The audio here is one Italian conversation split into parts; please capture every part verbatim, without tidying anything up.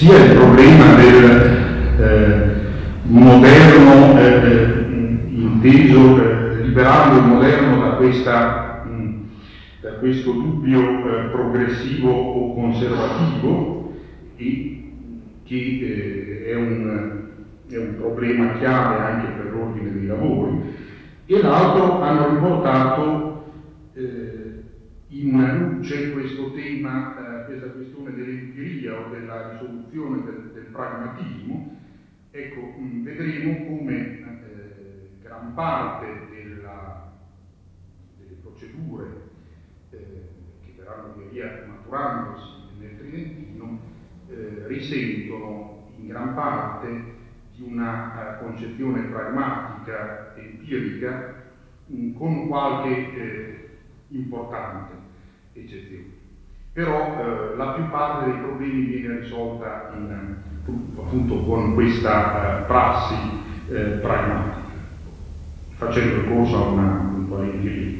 sia il problema del eh, moderno eh, inteso, eh, liberando il moderno da, questa, mh, da questo dubbio eh, progressivo o conservativo, e che eh, è, un, è un problema chiave anche per l'ordine dei lavori, e l'altro hanno riportato eh, in luce questo tema, eh, questa questione dell'empiria o della risoluzione del, del pragmatismo. Ecco, mh, vedremo come eh, gran parte della, delle procedure eh, che verranno via via maturandosi nel Tridentino eh, risentono in gran parte di una uh, concezione pragmatica, empirica, mh, con qualche eh, importante eccezione. Però eh, la più parte dei problemi viene risolta in, appunto con questa eh, prassi eh, pragmatica, facendo ricorso a una un po' di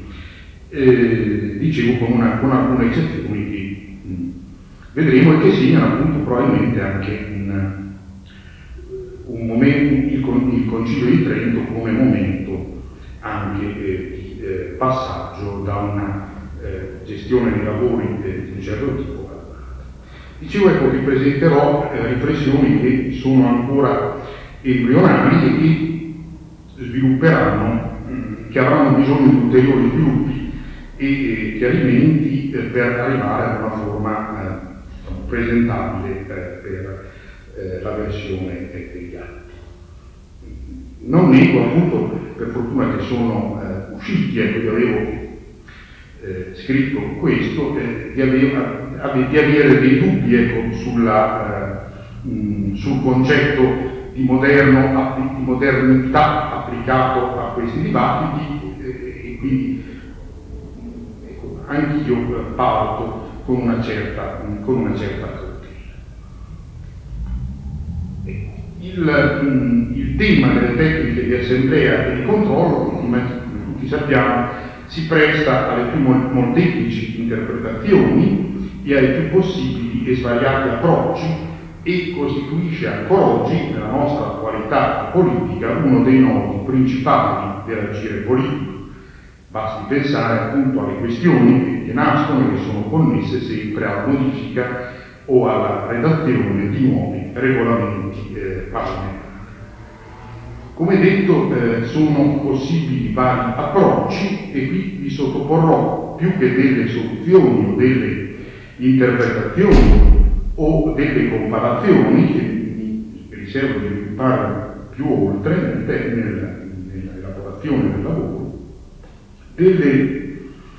eh, dicevo con, una, con alcune eccezioni che mh, vedremo e che segnano appunto probabilmente anche un, un momento, il, il Concilio di Trento come momento anche eh, di eh, passaggio da una eh, gestione dei lavori eh, di un certo tipo all'altra. Dicevo, ecco, vi presenterò eh, riflessioni che sono ancora embrionali e che svilupperanno, mh, che avranno bisogno di ulteriori sviluppi e eh, chiarimenti eh, per arrivare a una forma eh, presentabile eh, per eh, la versione eh, degli atti. Non nego appunto, per fortuna che sono eh, usciti, ecco, io avevo eh, scritto questo, eh, di, avere, di avere dei dubbi, ecco, sulla, eh, mh, sul concetto di, moderno, di modernità applicato a questi dibattiti eh, e quindi ecco, anch'io eh, parto con una certa, con una certa cautela. Il, il tema delle tecniche di assemblea e di controllo, come tutti sappiamo, si presta alle più molteplici interpretazioni e ai più possibili e svariati approcci e costituisce ancora oggi, nella nostra attualità politica, uno dei nodi principali dell'agire politico. Basti pensare appunto alle questioni che nascono e che sono connesse sempre alla modifica o alla redazione di nuovi regolamenti eh, parlamentari. Come detto, eh, sono possibili vari approcci e qui vi sottoporrò, più che delle soluzioni o delle interpretazioni o delle comparazioni, che mi riservo di sviluppare più oltre nel, nel, nell'elaborazione del lavoro, delle,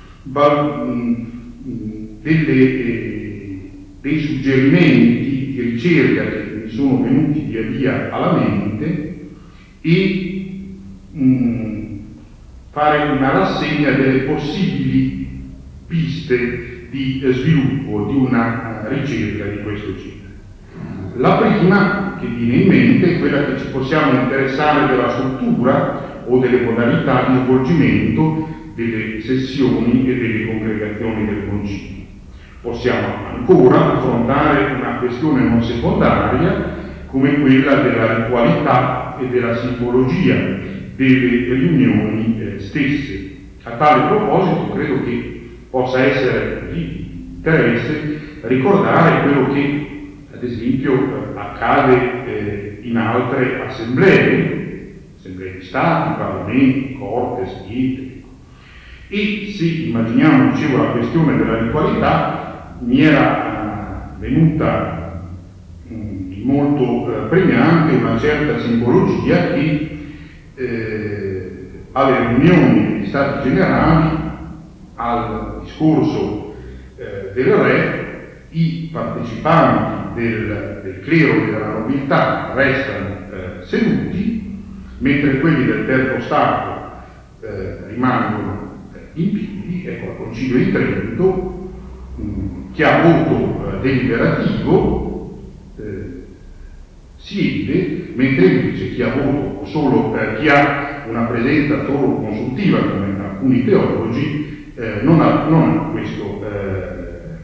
delle eh, dei suggerimenti di ricerca che mi sono venuti via via alla mente e mh, fare una rassegna delle possibili piste di eh, sviluppo di una uh, ricerca di questo genere. La prima che viene in mente è quella che ci possiamo interessare della struttura o delle modalità di svolgimento delle sessioni e delle congregazioni del Concilio. Possiamo ancora affrontare una questione non secondaria come quella della ritualità e della simbologia delle riunioni eh, stesse. A tale proposito credo che possa essere di interesse ricordare quello che ad esempio accade eh, in altre assemblee, assemblee di Stati, Parlamenti, Corte, Schiette. E se immaginiamo, dicevo, la questione della ritualità, mi era uh, venuta um, molto uh, pregnante una certa simbologia che eh, alle riunioni degli Stati Generali, al discorso eh, del Re, i partecipanti del, del clero e della nobiltà restano eh, seduti, mentre quelli del terzo Stato eh, rimangono eh, in piedi. Ecco, al Concilio di Trento chi ha voto eh, deliberativo eh, siede, mentre invece chi ha voto solo, eh, chi ha una presenza solo consultiva, come alcuni teologi, eh, non ha, non ha questo, eh,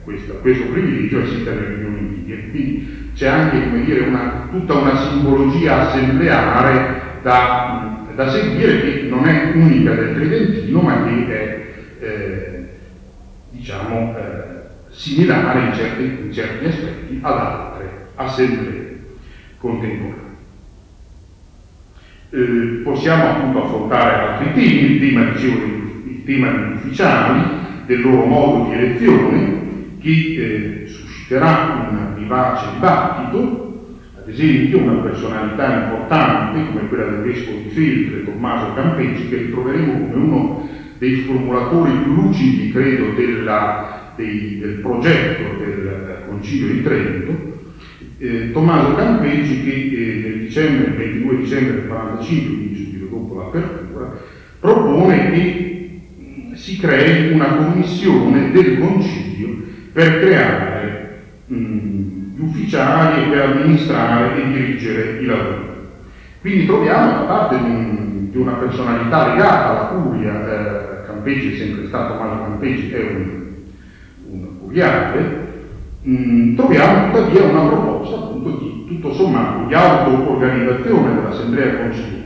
questo, questo privilegio assiste alle riunioni invidie. Quindi c'è anche, come dire, una, tutta una simbologia assembleare da, da seguire, che non è unica del Tridentino, ma che è eh, diciamo eh, similare in certi, in certi aspetti ad altre assemblee contemporanee. Eh, possiamo appunto affrontare altri temi, il tema, dicevo, il tema degli ufficiali, del loro modo di elezione, che eh, susciterà un vivace dibattito. Ad esempio, una personalità importante come quella del vescovo di Feltre, Tommaso Campeggi, che ritroveremo come uno dei formulatori più lucidi, credo, della, dei, del progetto del eh, Concilio di Trento. Eh, Tommaso Campeggi, che eh, nel dicembre, il ventidue dicembre del quarantacinque, quindi subito dopo l'apertura, propone che mh, si crei una commissione del Concilio per creare mh, gli ufficiali e per amministrare e dirigere i lavori. Quindi troviamo da parte di, un, di una personalità legata alla curia, eh, Campeggi è sempre stato, Tommaso Campeggi è un, un curiale, mh, troviamo tuttavia una proposta appunto di, tutto sommato, di auto-organizzazione dell'Assemblea Conciliare,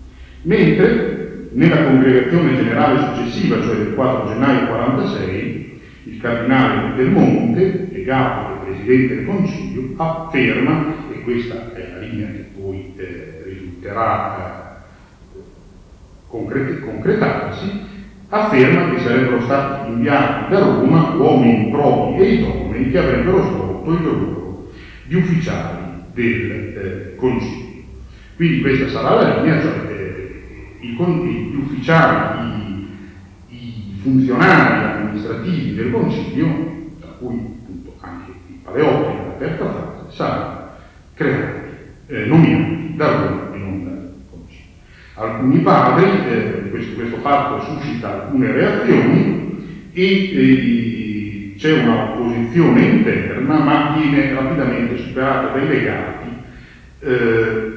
mentre nella congregazione generale successiva, cioè del quattro gennaio quarantasei, il cardinale Del Monte, legato del Presidente del Concilio, afferma, e questa è la linea che poi eh, risulterà eh, concret- concretarsi, afferma che sarebbero stati inviati da Roma uomini probi e idonei che avrebbero svolto il ruolo di ufficiali del eh, Concilio. Quindi questa sarà la linea, cioè eh, i, gli ufficiali, i, i funzionari amministrativi del Concilio, tra cui appunto anche i paleotti in aperta fase, saranno creati, eh, nominati da Roma e non dal Concilio. Alcuni padri, eh, questo, questo fatto suscita alcune reazioni e eh, c'è una opposizione interna, ma viene rapidamente superata dai legati, eh,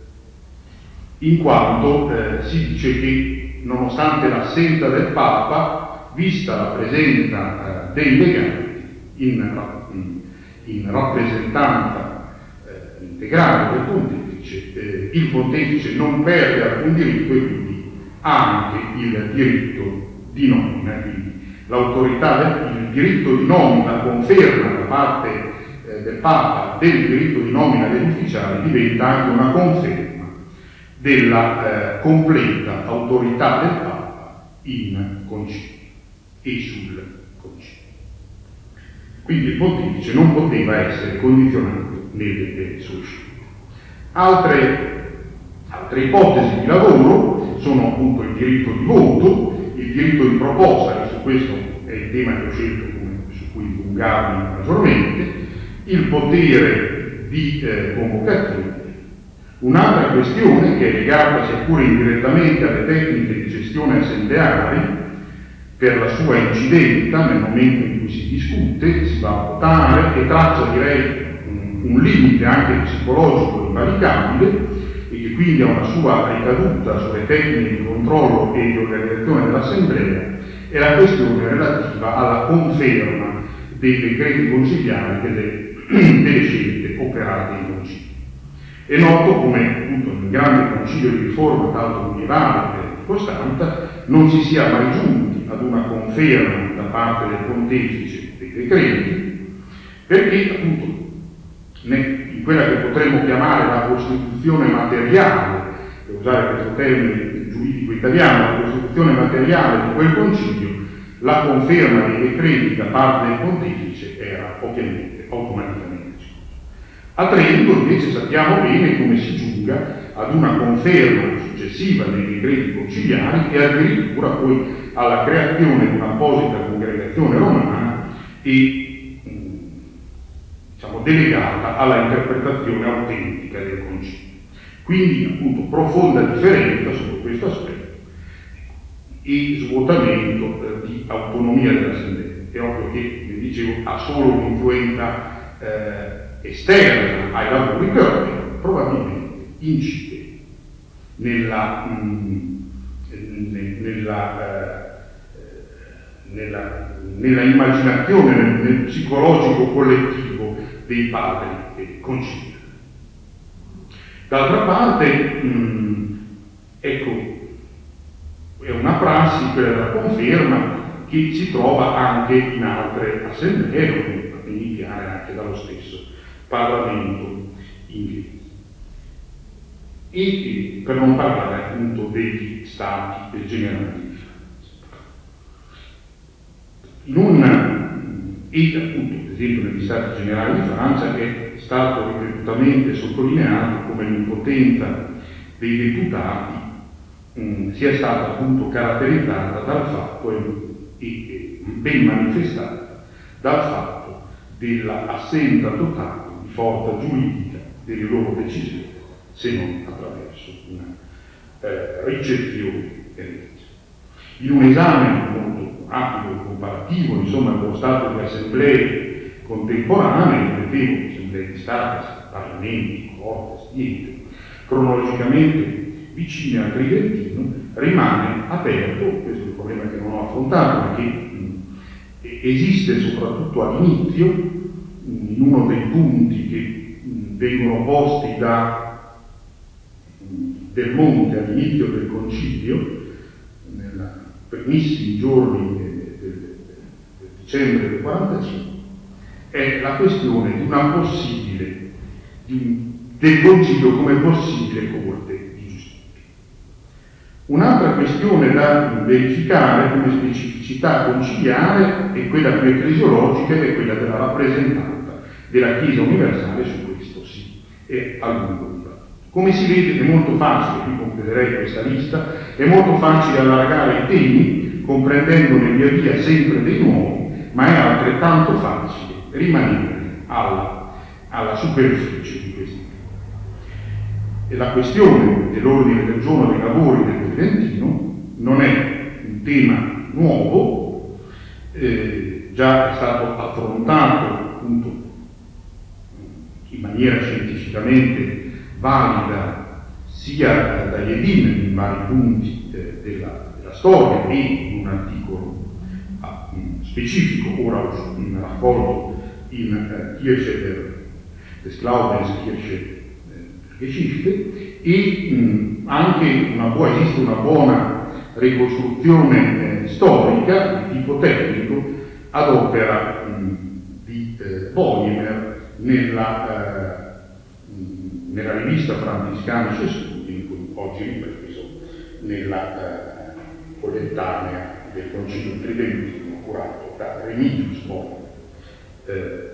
in quanto eh, si dice che nonostante l'assenza del Papa, vista la presenza eh, dei legati in, in rappresentanza eh, integrale del pontefice, eh, il pontefice non perde alcun diritto e quindi ha anche il diritto di nomina. Quindi l'autorità, del, il diritto di nomina, conferma da parte eh, del Papa del diritto di nomina degli ufficiali, diventa anche una conferma della eh, completa autorità del Papa in concilio e sul concilio. Quindi il pontefice non poteva essere condizionato nelle sue scelte. Altre, altre ipotesi di lavoro sono appunto il diritto di voto, il diritto di proposta, che su questo è il tema che ho scelto come, su cui dilungarmi maggiormente, il potere di eh, convocazione. Un'altra questione che è legata sia pure indirettamente alle tecniche di gestione assembleari, per la sua incidenza nel momento in cui si discute, si va a votare e traccia, direi, un, un limite anche psicologico invalicabile e che quindi ha una sua ricaduta sulle tecniche di controllo e di organizzazione dell'assemblea, è la questione relativa alla conferma dei decreti consigliari delle, delle scelte operate in concilio. È noto come appunto nel grande concilio di riforma tanto medievale di Costanza non si sia mai giunti ad una conferma da parte del pontefice dei decreti, perché appunto in quella che potremmo chiamare la Costituzione materiale, per usare questo termine giuridico italiano, la Costituzione materiale di quel concilio, la conferma dei decreti da parte del pontefice era ovviamente automaticamente. A Trento invece sappiamo bene come si giunga ad una conferma successiva dei decreti conciliari e addirittura poi alla creazione di un'apposita congregazione romana e diciamo delegata alla interpretazione autentica del concilio. Quindi appunto profonda differenza sotto questo aspetto e svuotamento eh, di autonomia dell'assemblea. È ovvio che, come dicevo, ha solo un'influenza eh, esterna ai lavori, però probabilmente incide nella, mh, nella, eh, nella nella immaginazione, nel, nel psicologico collettivo dei padri eh, conciliari. D'altra parte, mh, ecco, è una prassi, quella della conferma, che si trova anche in altre assemblee, come iniziare anche dallo stesso Parlamento inglese. E per non parlare appunto degli stati generali di Francia. In un, e appunto, ad esempio, negli stati generali di Francia è stato ripetutamente sottolineato come l'impotenza dei deputati mh, sia stata appunto caratterizzata dal fatto e, e ben manifestata dal fatto dell'assenza totale di forza giuridica delle loro decisioni, se non attraverso una eh, ricezione elettrica. In un esame molto rapido, comparativo, insomma, dello stato di assemblee contemporanee, vedevo assemblee di Stato, Parlamenti, Corte, Stiete, cronologicamente vicine al Tridentino, rimane aperto, questo è il problema che non ho affrontato, perché mh, esiste soprattutto all'inizio, mh, in uno dei punti che mh, vengono posti da Del Monte all'inizio del concilio, nei primissimi giorni del, del, del dicembre del quarantacinque, è la questione di una possibile, di un, del concilio come possibile corte di giustizia. Un'altra questione da verificare come specificità conciliare è quella più ecclesiologica ed è quella della rappresentanza della Chiesa universale. Su questo sì, è a lungo. Come si vede è molto facile, qui concluderei questa lista, è molto facile allargare i temi, comprendendone via via sempre dei nuovi, ma è altrettanto facile rimanere alla, alla superficie di questi temi. E la questione dell'ordine del giorno dei lavori del Tridentino non è un tema nuovo, eh, già è stato affrontato appunto in maniera scientificamente valida sia dagli edimi in vari punti eh, della, della storia e in un articolo ah, in specifico, ora in raccolto in eh, Kirche der, des Glaubens, Kirche eh, Geschichte, e mh, anche una buona, esiste una buona ricostruzione eh, storica di tipo tecnico ad opera mh, di eh, Boehmer nella eh, nella rivista Franciscanische Studi, oggi ripreso nella eh, collettanea del Concilio Tridentino curato da Remigius Boehmer. Eh,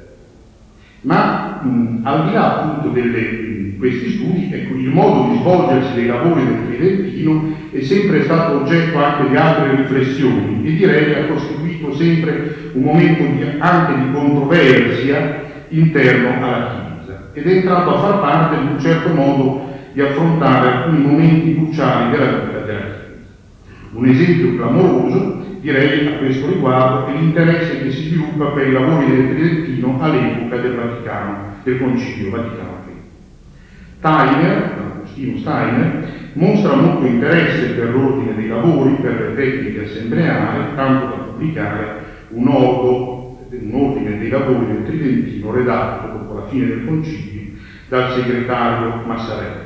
ma mh, al di là appunto di questi studi, ecco, il modo di svolgersi dei lavori del Tridentino è sempre stato oggetto anche di altre riflessioni e direi ha costituito sempre un momento di, anche di controversia interno alla Chiesa, ed è entrato a far parte in un certo modo di affrontare alcuni momenti cruciali della vita della Chiesa. Un esempio clamoroso, direi a questo riguardo, è l'interesse che si sviluppa per i lavori del Tridentino all'epoca del Vaticano, del Concilio Vaticano primo. Steiner, Agostino Steiner, mostra molto interesse per l'ordine dei lavori, per le tecniche assembleari, tanto da pubblicare un ordo un ordine dei lavori del Tridentino redatto dopo la fine del concilio dal segretario Massarelli.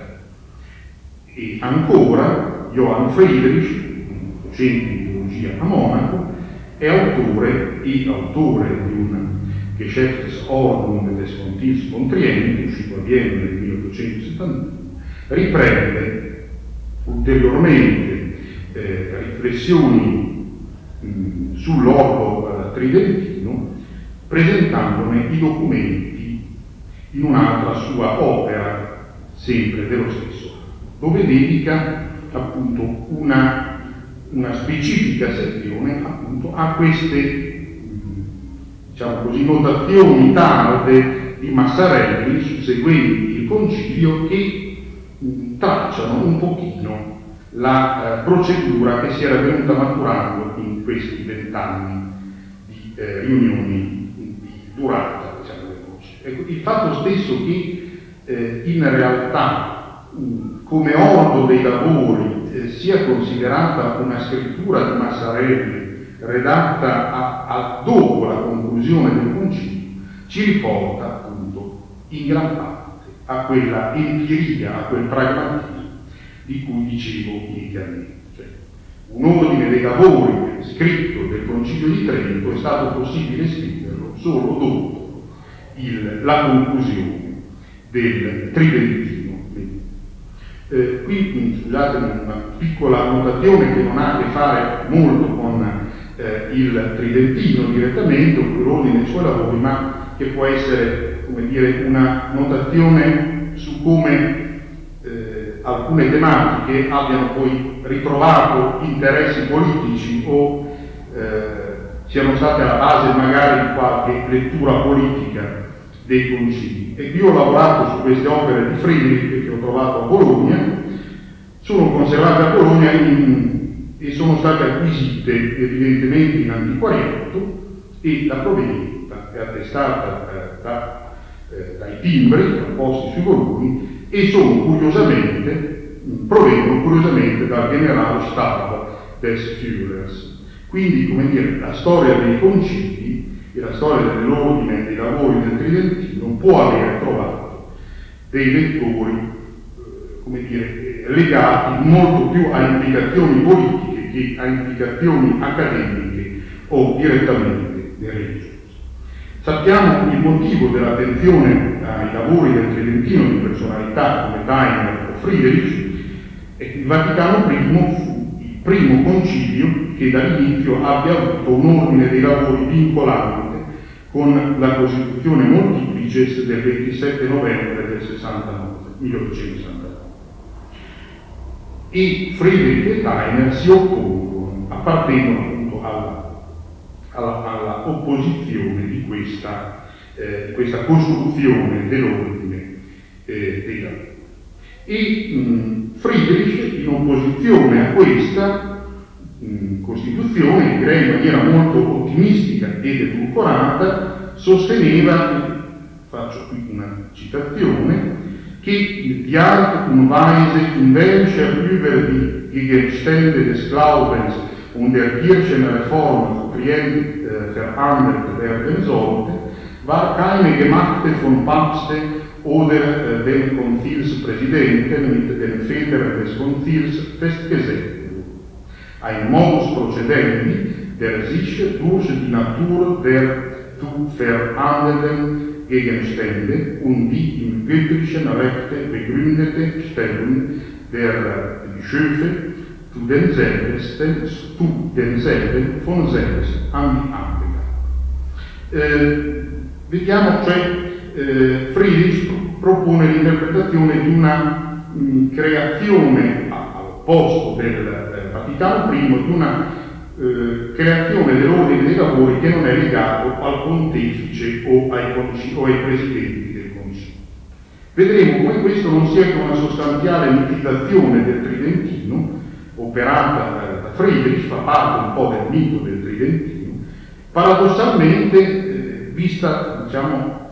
E ancora Johann Friedrich, docente di teologia a Monaco, è autore e autore di un Geschäftsordnung des Koncils von Trient, uscito a Vienna nel milleottocentosettantuno, riprende ulteriormente eh, riflessioni mh, sull'ordo eh, tridentino, presentandone i documenti in un'altra sua opera, sempre dello stesso anno, dove dedica appunto una, una specifica sezione appunto a queste, diciamo così, notazioni tarde di Massarelli susseguenti il concilio che mh, tracciano un pochino la eh, procedura che si era venuta maturando in questi vent'anni di eh, riunioni durata, diciamo, del concilio. Ecco, il fatto stesso che eh, in realtà mh, come ordo dei lavori eh, sia considerata una scrittura di Massarelli redatta a, a, dopo la conclusione del concilio, ci riporta appunto in gran parte a quella empiria, a quel pragmatismo di cui dicevo inizialmente. Cioè, un ordine dei lavori scritto del Concilio di Trento è stato possibile scriverlo solo dopo il, la conclusione del Tridentino. Eh, qui scusatemi una piccola annotazione che non ha a che fare molto con eh, il Tridentino direttamente o con l'ordine dei suoi lavori, ma che può essere, come dire, una notazione su come eh, alcune tematiche abbiano poi ritrovato interessi politici o eh, siano state alla base magari di qualche lettura politica dei concili. E qui ho lavorato su queste opere di Friedrich che ho trovato a Bologna, sono conservate a Bologna in, e sono state acquisite evidentemente in antiquariato, e la provenienza è attestata eh, da, eh, dai timbri posti sui volumi e sono curiosamente, provengono curiosamente dal generale Stab des Führers. Quindi, come dire, la storia dei concili e la storia dell'ordine dei lavori del Tridentino può avere trovato dei lettori, eh, come dire, legati molto più a implicazioni politiche che a implicazioni accademiche o direttamente religiose. Sappiamo il motivo dell'attenzione ai lavori del Tridentino di personalità come Daimler o Friedrich, e il Vaticano I fu il primo concilio che dall'inizio abbia avuto un ordine dei lavori vincolante con la Costituzione Multiplices del ventisette novembre del sessantanove, milleottocentosessantanove. E Friedrich e Daimler si oppongono, appartengono appunto alla, alla, alla opposizione di questa, eh, questa costruzione dell'ordine eh, dei lavori. E mh, Friedrich, in opposizione a questa mh, Costituzione, direi in maniera molto ottimistica ed edulcorata, sosteneva, faccio qui una citazione, che die Art und Weise, in welcher über die Gegenstände des Glaubens und der Kirchenreform äh, verhandelt werden sollte, war keine gemachte von Papste oder äh, dem Konzilspräsidenten mit den Vätern des Konzils festgesetzt wurde. Ein Modus procedendi, der sich durch die Natur der zu verhandelnden Gegenstände und die im göttlichen Rechte begründete Stellung der Bischöfe zu denselben, zu denselben von selbst an die Anwender. Eh, vediamo, cioè, eh, Friedrich propone l'interpretazione di una mh, creazione all'opposto del eh, Vaticano I, di una Eh, creazione dell'ordine dei lavori che non è legato al pontefice o ai, concili, o ai presidenti del concilio. Vedremo come questo non sia che una sostanziale mitizzazione del Tridentino, operata eh, da Friedrich, fa parte un po' del mito del Tridentino, paradossalmente eh, vista, diciamo,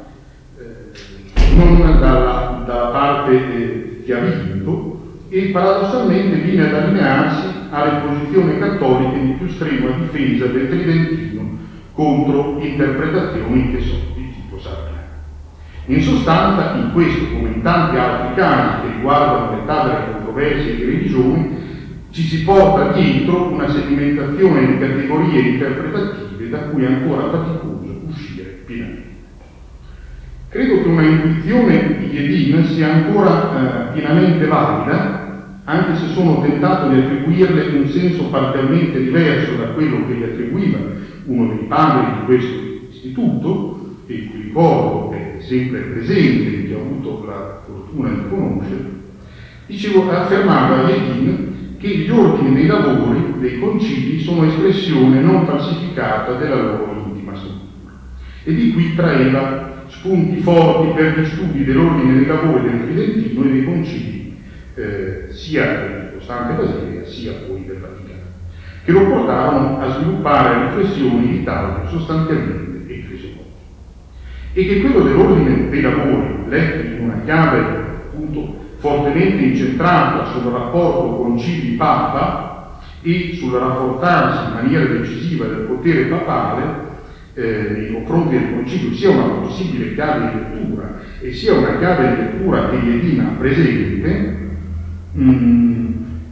eh, non dalla, dalla parte eh, che ha vinto, e paradossalmente viene ad allinearsi alle posizioni cattoliche di più strenua difesa del Tridentino contro interpretazioni che sono di tipo sardiano. In sostanza, in questo come in tanti altri casi che riguardano l'età delle controversie di religione, ci si porta dietro una sedimentazione di categorie interpretative da cui è ancora faticoso uscire pienamente. Credo che una intuizione di Jedin sia ancora eh, pienamente valida, anche se sono tentato di attribuirle un senso parzialmente diverso da quello che gli attribuiva uno dei padri di questo istituto, e il cui ricordo è sempre presente, che ho avuto la fortuna di conoscere. Dicevo, affermava Jedin che gli ordini dei lavori dei concili sono espressione non falsificata della loro intima struttura, e di qui traeva spunti forti per gli studi dell'ordine dei lavori del Tridentino e dei concili, Eh, sia del Costante Basilica sia poi del Vaticano, che lo portarono a sviluppare riflessioni di taglio sostanzialmente ecclesiologico, e che quello dell'ordine dei lavori, letto in una chiave appunto fortemente incentrata sul rapporto concili-papa, e sul rafforzarsi in maniera decisiva del potere papale eh, nei confronti del Concilio sia una possibile chiave di lettura e sia una chiave di lettura che Iedina ha presente, mh,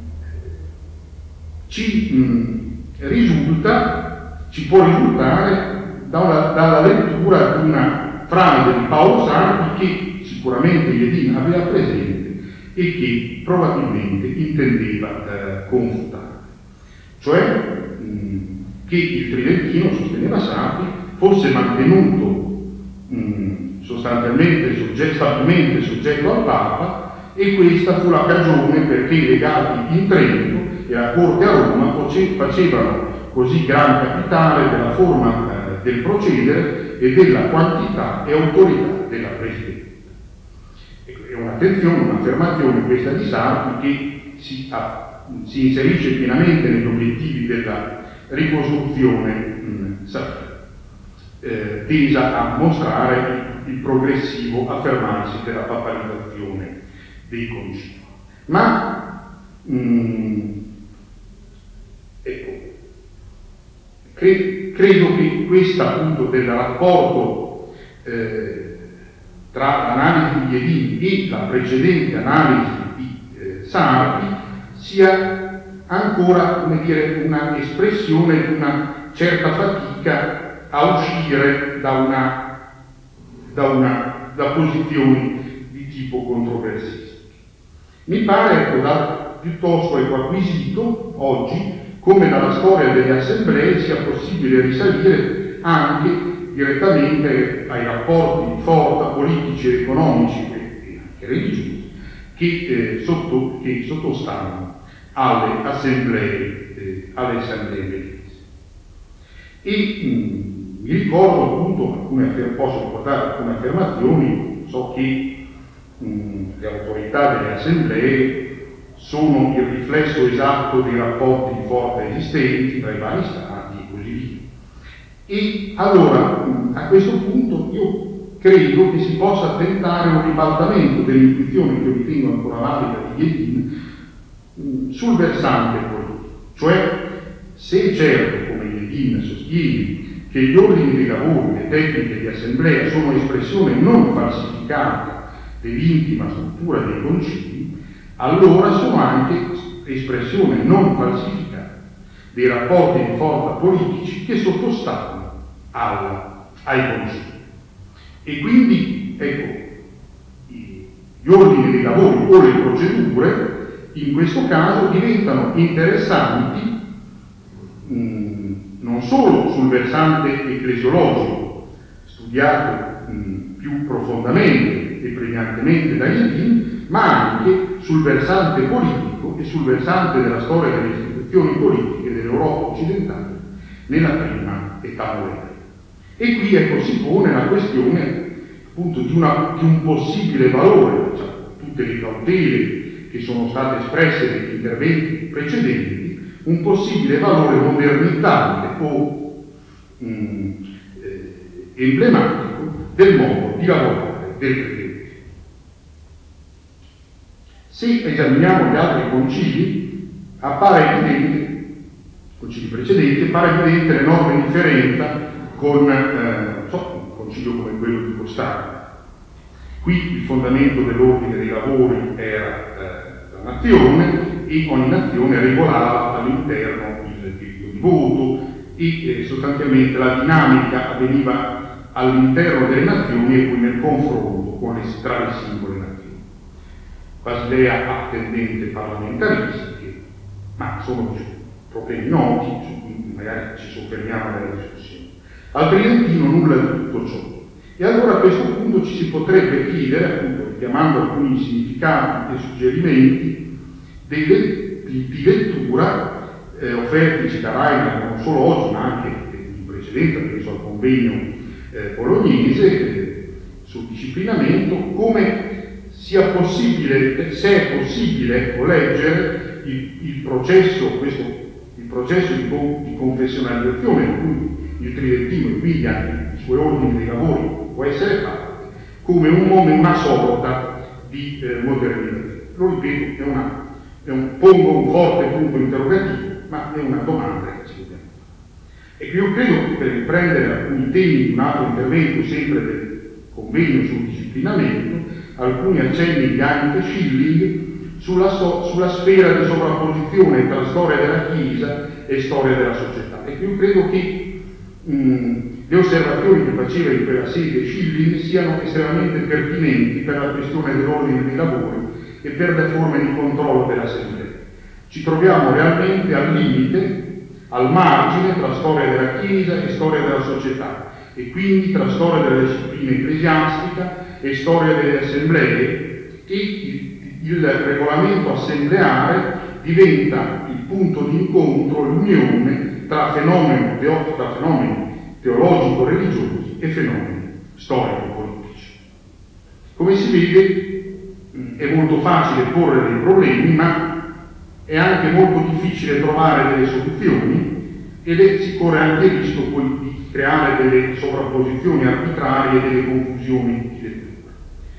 ci mh, risulta, ci può risultare da una, dalla lettura di una frase di Paolo Sarpi che sicuramente Iedina aveva presente e che probabilmente intendeva eh, confutare. Cioè mh, che il Tridentino, sosteneva Sarpi, fosse mantenuto mh, sostanzialmente soggetto, stabilmente soggetto al Papa, e questa fu la cagione perché i legati in Trento e la corte a Roma facevano così gran capitale della forma eh, del procedere e della quantità e autorità della Presidenza. È un'attenzione, un'affermazione questa di Sarpi che si, a, si inserisce pienamente negli obiettivi della ricostruzione mh, eh, tesa a mostrare il, il progressivo affermarsi della papalizzazione dei concili. Ma mh, ecco, cre- credo che questo appunto del rapporto eh, tra l'analisi di Iedini e la precedente analisi di eh, Sarpi sia ancora, come dire, una espressione di una certa fatica a uscire da, una, da, una, da posizioni di tipo controversistico. Mi pare, ecco, da, piuttosto ecco, acquisito oggi come dalla storia delle assemblee sia possibile risalire anche direttamente ai rapporti di forza politici ed economici e anche religiosi che, eh, sotto, che sottostanno alle assemblee, eh, alle assemblee medievali. E mh, mi ricordo appunto, alcune, posso ricordare alcune affermazioni, so che mh, le autorità delle assemblee sono il riflesso esatto dei rapporti di forza esistenti tra i vari stati e così via. E allora, a questo punto, io credo che si possa tentare un ribaltamento dell'intuizione che io ritengo ancora valida di Iedin sul versante politico. Cioè, se è certo, come Iedin sostiene, che gli ordini dei lavori, le tecniche di assemblea sono espressione non falsificata dell'intima struttura dei concili, allora sono anche espressione non falsificata dei rapporti di forza politici che sottostanno Alla, ai concili. E quindi, ecco, gli ordini dei lavori o le procedure in questo caso diventano interessanti mh, non solo sul versante ecclesiologico, studiato mh, più profondamente e pregnantemente da Iedin, ma anche sul versante politico e sul versante della storia delle istituzioni politiche dell'Europa occidentale nella prima età moderna. E qui ecco si pone la questione appunto di, una, di un possibile valore, cioè, tutte le cautele che sono state espresse negli interventi precedenti, un possibile valore modernizzante o mh, eh, emblematico del modo di lavorare del credente. Se esaminiamo gli altri concili, appare evidente, concili precedenti, appare evidente l'enorme differenza con eh, so, un concilio come quello di Costano. Qui il fondamento dell'ordine dei lavori era eh, la nazione e ogni nazione regolava all'interno il diritto di voto e eh, sostanzialmente la dinamica avveniva all'interno delle nazioni e poi nel confronto con le, tra le singole nazioni. Basilea ha tendente parlamentaristiche, ma sono problemi noti su cui magari ci soffermiamo nella discussione. Al Tridentino nulla di tutto ciò. E allora a questo punto ci si potrebbe chiedere, appunto richiamando alcuni significati e suggerimenti, delle, di, di lettura eh, offertici da Reiner non solo oggi ma anche in precedenza, penso al convegno eh, bolognese eh, sul disciplinamento, come sia possibile, se è possibile ecco, leggere il, il processo, questo, il processo di, di confessionalizzazione in cui il Tridentino e quindi anche i suoi ordini dei lavori può essere fatto come un momento, una sorta di eh, modernizzazione. Lo ripeto, è una, è un, pongo un forte punto interrogativo, ma è una domanda che ci dobbiamo fare. E io credo, per riprendere alcuni temi di un altro intervento sempre del convegno sul disciplinamento, alcuni accenni di Heinrich Schilling sulla, so, sulla sfera di sovrapposizione tra storia della Chiesa e storia della società. E io credo che mh, le osservazioni che faceva in quella sede Schilling siano estremamente pertinenti per la questione dell'ordine dei lavori e per le forme di controllo dell'assemblea. Ci troviamo realmente al limite, al margine tra storia della Chiesa e storia della società, e quindi tra storia della disciplina ecclesiastica e storia delle assemblee, e il, il regolamento assembleare diventa il punto di incontro, l'unione tra fenomeni, teo, tra fenomeni teologico-religiosi e fenomeni storico-politici. Come si vede, è molto facile porre dei problemi, ma è anche molto difficile trovare delle soluzioni, ed si corre anche il rischio poi di creare delle sovrapposizioni arbitrarie e delle confusioni di lettura.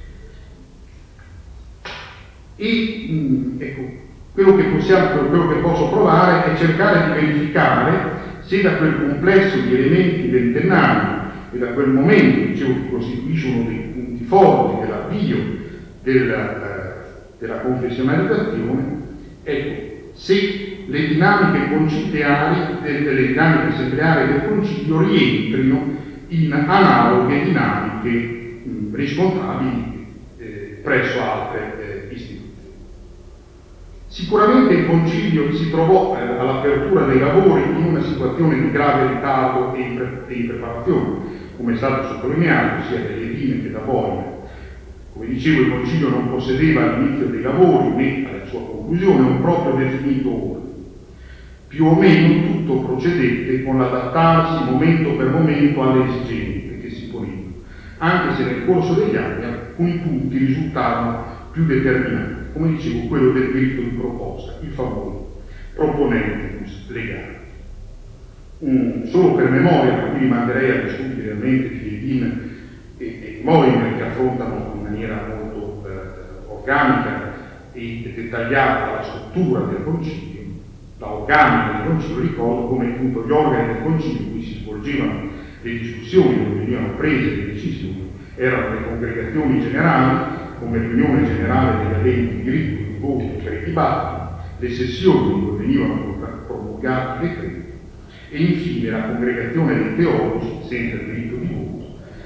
E mh, ecco, quello che possiamo, quello che posso provare è cercare di verificare se da quel complesso di elementi ventennali e da quel momento, dicevo, che costituisce uno dei punti forti dell'avvio della, della confessionalizzazione, ecco, se le dinamiche conciliari, le dinamiche assembleari del concilio rientrino in analoghe dinamiche mh, riscontrabili eh, presso altre eh, istituzioni. Sicuramente il concilio si trovò eh, all'apertura dei lavori in una situazione di grave ritardo e, impre- e impreparazione, come è stato sottolineato sia da Iedine che da Boime. Come dicevo, il concilio non possedeva all'inizio dei lavori né alla sua conclusione un proprio definito ordine. Più o meno tutto procedette con l'adattarsi momento per momento alle esigenze che si ponevano, anche se nel corso degli anni alcuni punti risultavano più determinanti, come dicevo quello del diritto di proposta, il famoso proponentis legale. Mm, solo per memoria, per cui rimanderei agli studi realmente di Iedine e, e Moiner, che affrontano in maniera molto eh, organica e dettagliata la struttura del concilio, la organica del concilio. Ricordo come appunto gli organi del concilio in cui si svolgevano le discussioni, dove venivano prese le decisioni, erano le congregazioni generali, come riunione generale degli aventi di diritto di voto per i dibattiti, le sessioni dove venivano promulgati i decreti, e infine la congregazione dei teologi, senza il diritto di voto,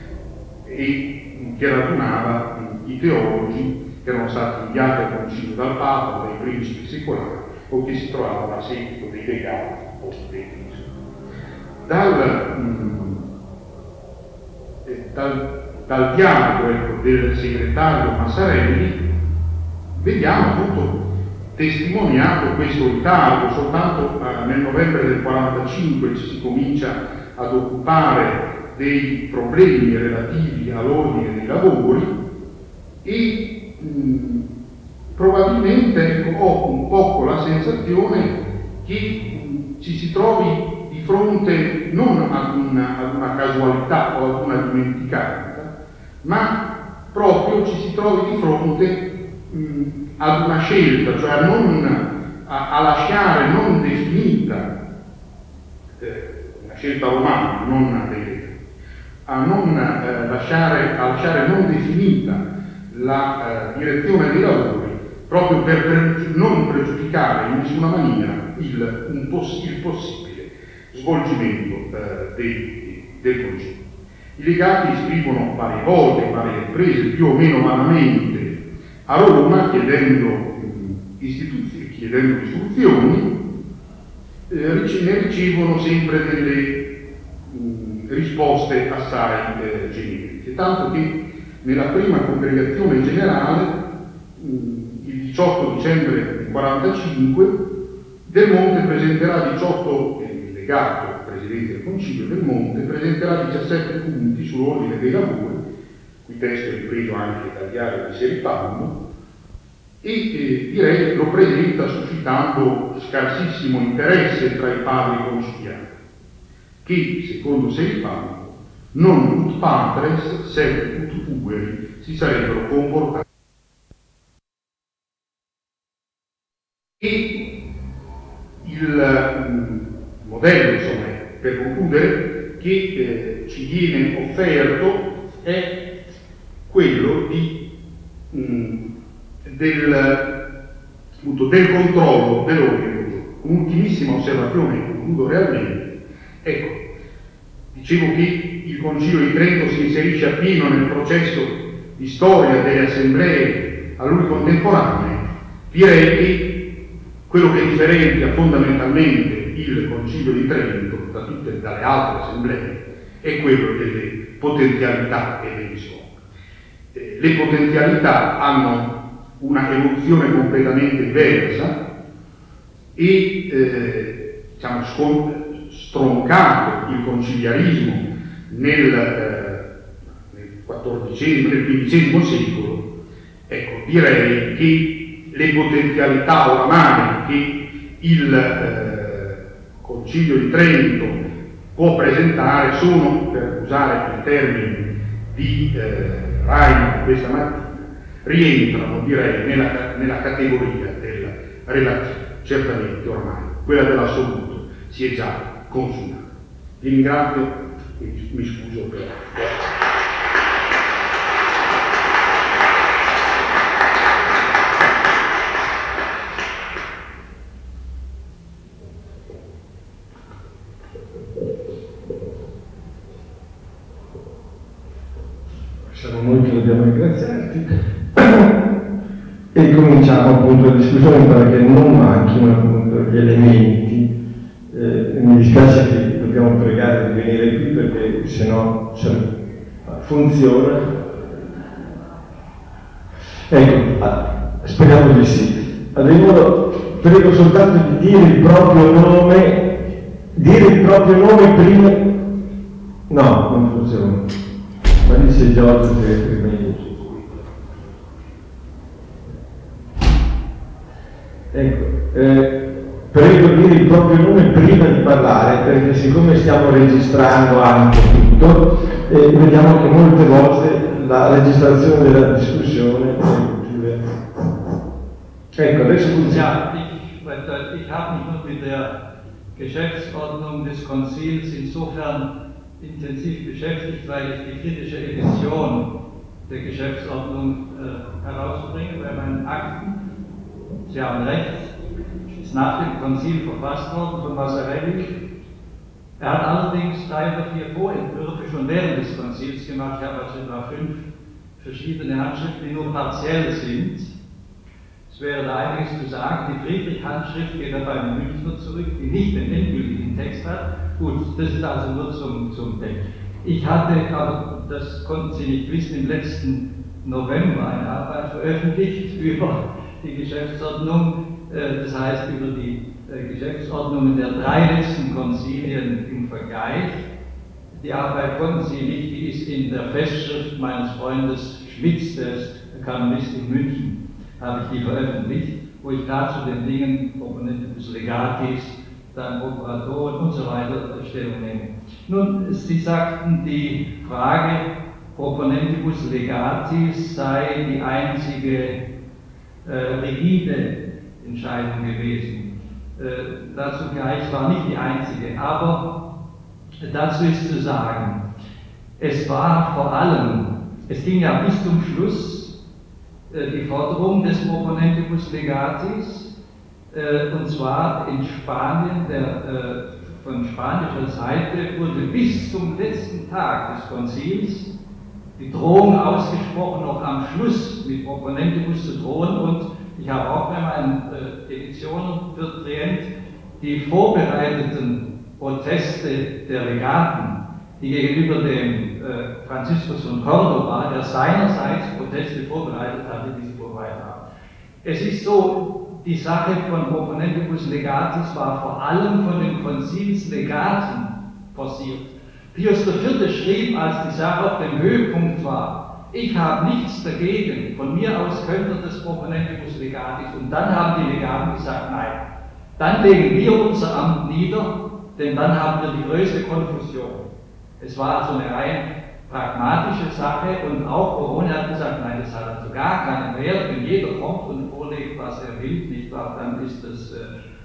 e che radunava i teologi che erano stati inviati al concilio dal Papa o dai principi secolari o che si trovavano a seguito dei legati post-tecnici. Dal, mh, dal, dal dialogo ecco, del segretario Massarelli vediamo appunto testimoniato questo ritardo. Soltanto eh, nel novembre del quarantacinque ci si comincia ad occupare dei problemi relativi all'ordine dei lavori e mh, probabilmente ecco, ho un poco la sensazione che mh, ci si trovi di fronte non ad una, ad una casualità o ad una dimenticanza, ma proprio ci si trovi di fronte mh, ad una scelta, cioè a, non, a, a lasciare non definita, eh, una scelta romana, non delle, a non eh, lasciare, a lasciare non definita la eh, direzione dei lavori, proprio per, per non pregiudicare in nessuna maniera il, un poss- il possibile svolgimento eh, dei, del concilio. I legati scrivono varie volte, varie riprese, più o meno vanamente, a Roma chiedendo, mh, istituzioni, chiedendo istruzioni, eh, ne ricevono sempre delle mh, risposte assai eh, generiche, tanto che nella prima congregazione generale, mh, il diciotto dicembre del quarantacinque, Del Monte presenterà diciotto, il legato presidente del Concilio Del Monte presenterà diciassette punti sull'ordine dei lavori, cui testo è ripreso anche dal diario di Seripano, e eh, direi che lo presenta suscitando scarsissimo interesse tra i padri conciliari, che, secondo Seripano, non ut patres sed ut pueri si sarebbero comportati. E il mh, modello, insomma, per concludere, che eh, ci viene offerto è quello di, mh, del, appunto, del controllo dell'ordine pubblico. Un'ultimissima osservazione, concludo realmente. Ecco, dicevo che il Concilio di Trento si inserisce appieno nel processo di storia delle assemblee a lui contemporanee. Direi che quello che differenzia fondamentalmente il Concilio di Trento da tutte dalle altre assemblee è quello delle potenzialità e dei riscontri. Eh, le potenzialità hanno una evoluzione completamente diversa e eh, diciamo, stroncato il conciliarismo nel, eh, nel quattordicesimo, nel quindicesimo secolo, ecco, direi che le potenzialità oramai che il eh, Concilio di Trento può presentare sono, per usare i termini di eh, Rainer questa mattina, rientrano, direi, nella, nella categoria della relazione. Certamente ormai quella dell'assoluto si è già consumata. Vi ringrazio e mi scuso per... Siamo noi che dobbiamo ringraziarti e cominciamo appunto la discussione perché non manchino appunto gli elementi. Eh, mi dispiace che dobbiamo pregare di venire qui perché se no funziona. Ecco, speriamo di sì. Allora, prego soltanto di dire il proprio nome, dire il proprio nome prima. No, non funziona. Ma dice Giorgio che è meglio. Ecco, eh, prego di dire il proprio nome prima di parlare, perché siccome stiamo registrando anche tutto, eh, vediamo che molte volte la registrazione della discussione ecco, adesso funziona. Ja, ich, ich habe mich nur mit der Geschäftsordnung des Konzils insofern intensiv beschäftigt, weil ich die kritische Edition der Geschäftsordnung äh, herausbringe bei meinen Akten. Sie haben recht, ist nach dem Konzil verfasst worden von Massarelli. Er hat allerdings drei oder vier Vorentwürfe schon während des Konzils gemacht. Ich habe also etwa fünf verschiedene Handschriften, die nur partiell sind. Es wäre da einiges zu sagen. Die Friedrich-Handschrift geht auf einen Münchner zurück, die nicht den endgültigen Text hat. Gut, das ist also nur zum, zum Text. Ich hatte, aber das konnten Sie nicht wissen, im letzten November eine Arbeit veröffentlicht über die Geschäftsordnung, äh, das heißt über die äh, Geschäftsordnungen der drei letzten Konzilien im Vergleich. Die Arbeit konnten Sie nicht, die ist in der Festschrift meines Freundes Schmitz, der ist Kanonist in München, habe ich die veröffentlicht, wo ich da zu den Dingen Proponentibus Legatis, dann Prokuratoren und so weiter Stellung nehme. Nun, Sie sagten, die Frage Proponentibus Legatis sei die einzige äh, rigide Entscheidung gewesen. Äh, dazu gleich war nicht die einzige, aber dazu ist zu sagen, es war vor allem, es ging ja bis zum Schluss äh, die Forderung des Proponentibus Legatis, äh, und zwar in Spanien, der, äh, von spanischer Seite wurde bis zum letzten Tag des Konzils die Drohung ausgesprochen, noch am Schluss mit Proponentibus zu drohen, und ich habe auch bei meinen äh, Editionen für Trient die vorbereiteten Proteste der Legaten, die gegenüber dem äh, Franziskus von Córdoba, der seinerseits Proteste vorbereitet hatte, die sie vorbereitet haben. Es ist so, die Sache von Proponentibus Legatis war vor allem von den Konzilslegaten forciert. Pius der Vierte schrieb, als die Sache auf dem Höhepunkt war, ich habe nichts dagegen, von mir aus könnte das Proponentibus Legatis. Und dann haben die Legaten gesagt, nein, dann legen wir unser Amt nieder, denn dann haben wir die größte Konfusion. Es war also eine rein pragmatische Sache, und auch Morone hat gesagt, nein, das hat also gar keinen Wert, wenn jeder kommt und vorlegt, was er will, nicht wahr, dann ist das äh,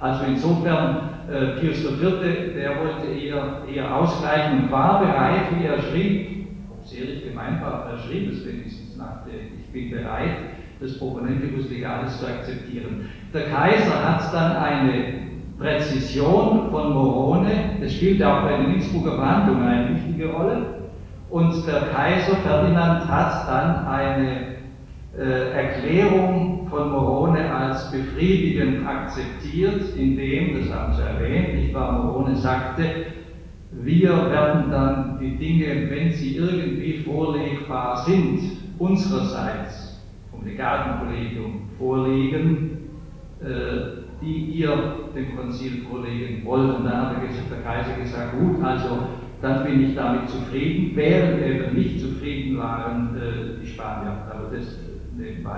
Also insofern, äh, Pius der Vierte, der wollte eher, eher ausgleichen und war bereit, wie er schrieb, ob es ehrlich gemeint war, er schrieb es wenigstens nach der, ich bin bereit, das Proponentibus Legalis zu akzeptieren. Der Kaiser hat dann eine Präzision von Morone, das spielt auch bei den Innsbrucker Verhandlungen eine wichtige Rolle, und der Kaiser Ferdinand hat dann eine äh, Erklärung von Morone als befriedigend akzeptiert, indem, das haben Sie erwähnt, nicht wahr, Morone sagte, wir werden dann die Dinge, wenn sie irgendwie vorlegbar sind, unsererseits vom Legatenkollegium vorlegen, äh, die ihr dem Konzil vorlegen wollt. Und dann hat der, der Kaiser gesagt, gut, also dann bin ich damit zufrieden, während eben nicht zufrieden waren äh, die Spanier, aber das nebenbei.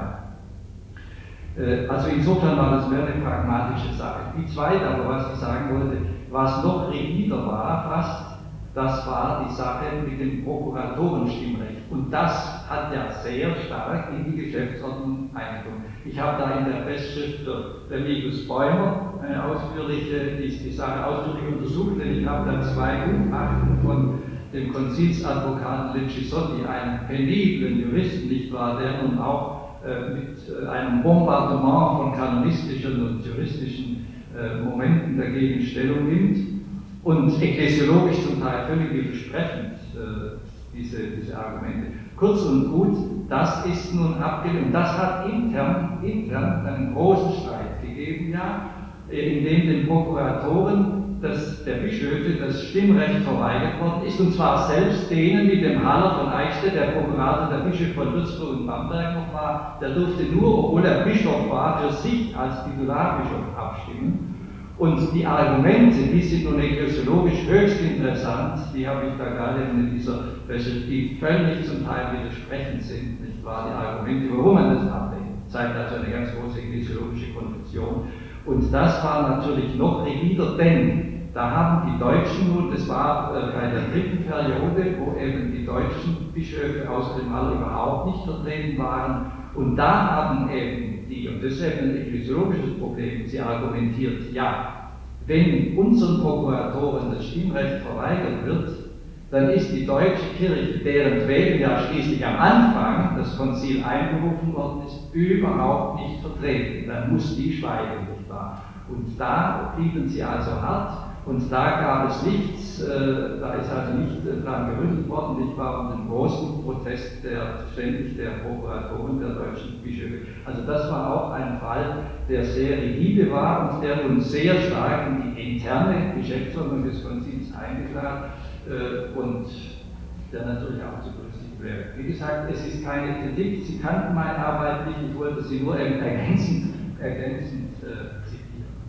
Äh, also insofern war das mehr eine pragmatische Sache. Die zweite, aber was ich sagen wollte, was noch rigider war fast, das war die Sache mit dem Prokuratorenstimmrecht. Und das hat ja sehr stark in die Geschäftsordnung eingedrungen. Ich habe da in der Festschrift der Remigius Bäumer eine ausführliche, die, die Sache ausführlich untersucht, denn ich habe da zwei Gutachten von dem Konzilsadvokaten Lencisotti, einem peniblen Juristen, nicht wahr, der nun auch äh, mit äh, einem Bombardement von kanonistischen und juristischen äh, Momenten dagegen Stellung nimmt und ekklesiologisch zum Teil völlig widersprechend äh, diese, diese Argumente. Kurz und gut, das ist nun abgelehnt. Und das hat intern, intern einen großen Streit gegeben, ja, in dem den Prokuratoren das, der Bischöfe das Stimmrecht verweigert worden ist, und zwar selbst denen, wie dem Haller von Eichstätt, der Prokurator der Bischof von Würzburg und Bamberg noch war, der durfte nur, obwohl er Bischof war, für sich als Titularbischof abstimmen. Und die Argumente, die sind nun ekklesiologisch höchst interessant, die habe ich da gerade in dieser Perspektive, die völlig zum Teil widersprechend sind, nicht wahr, die Argumente, warum man das ablehnt, zeigt also eine ganz große ekklesiologische Konfession. Und das war natürlich noch rigider, denn da haben die Deutschen nun, das war äh, bei der dritten Periode, wo eben die deutschen Bischöfe aus dem Haller überhaupt nicht vertreten waren, und da haben eben die, und das ist eben ein ekklesiologisches Problem, sie argumentiert, ja, wenn unseren Prokuratoren das Stimmrecht verweigert wird, dann ist die deutsche Kirche, deren wegen ja schließlich am Anfang das Konzil einberufen worden ist, überhaupt nicht vertreten. Dann muss die schweigen, nicht wahr? Und da blieben sie also hart, und da gab es nichts, äh, da ist also nicht äh, dran gerüttelt worden, nicht wahr, um den großen Protest der, ständig der Prokuratoren der deutschen Bischöfe. Also das war auch ein Fall, der sehr rigide war und der nun sehr stark in die interne Geschäftsordnung des Konzils eingeladen äh, und der natürlich auch zu berücksichtigen wäre. Wie gesagt, es ist keine Kritik, Sie kannten meine Arbeit nicht, ich wollte sie nur eben ergänzend, ergänzend äh, zitieren.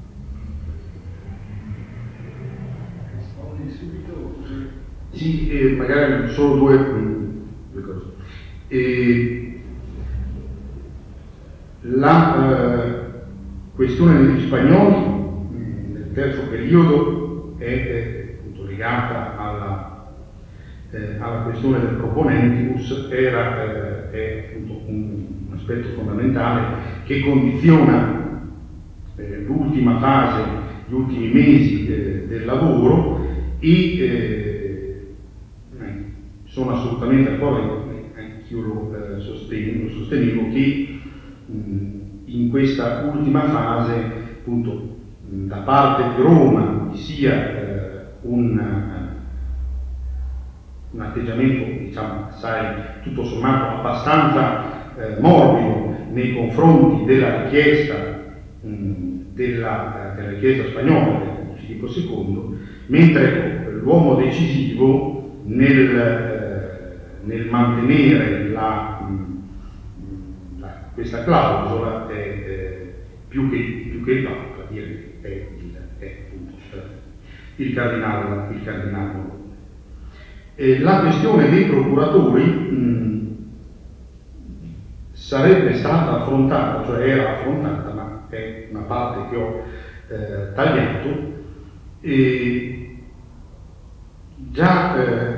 Sì, eh, magari solo due, due cose. Eh, la eh, questione degli spagnoli mh, nel terzo periodo è, è appunto legata alla, eh, alla questione del proponentibus, era, eh, è appunto un, un aspetto fondamentale che condiziona eh, l'ultima fase, gli ultimi mesi eh, del lavoro, e eh, sono assolutamente d'accordo, anch'io lo, eh, sostenevo, sostenevo che mh, in questa ultima fase, appunto, mh, da parte di Roma vi sia eh, un, uh, un atteggiamento, diciamo, sai, tutto sommato abbastanza eh, morbido nei confronti della richiesta mh, della, della richiesta spagnola del Filippo secondo, mentre l'uomo decisivo nel, eh, nel mantenere la, mh, la, questa clausola è eh, più che, più che il Papa, direi, è, il, è appunto il cardinale, il cardinale. E la questione dei procuratori mh, sarebbe stata affrontata, cioè era affrontata, ma è una parte che ho eh, tagliato, e già, eh,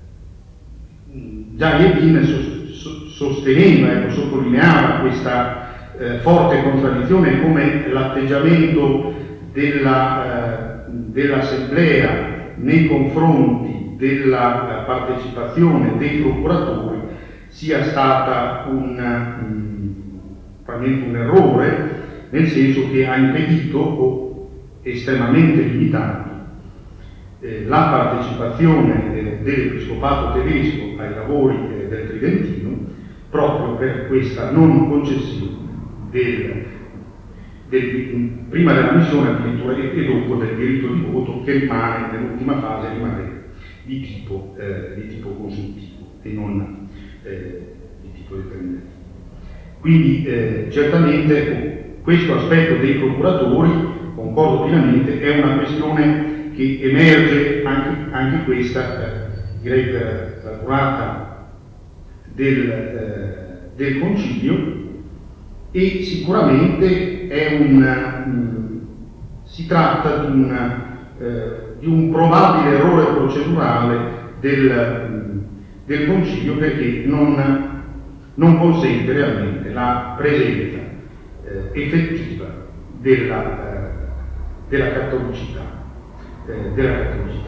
già Yevin sosteneva e sottolineava questa eh, forte contraddizione come l'atteggiamento della, eh, dell'assemblea nei confronti della partecipazione dei procuratori sia stata un, um, un errore, nel senso che ha impedito o estremamente limitato eh, la partecipazione eh, dell'Episcopato tedesco ai lavori eh, del Tridentino, proprio per questa non concessione del, del, prima della missione addirittura e dopo del diritto di voto, che rimane nell'ultima fase rimane di tipo, eh, di tipo consultivo e non eh, di tipo determinativo. Quindi eh, certamente questo aspetto dei procuratori, concordo pienamente, è una questione che emerge anche, anche questa, eh, direi per la durata del, eh, del Concilio, e sicuramente è un, mh, si tratta di un, eh, di un probabile errore procedurale del, mh, del Concilio, perché non, non consente realmente la presenza eh, effettiva della, eh, della cattolicità. Eh, della cattolicità.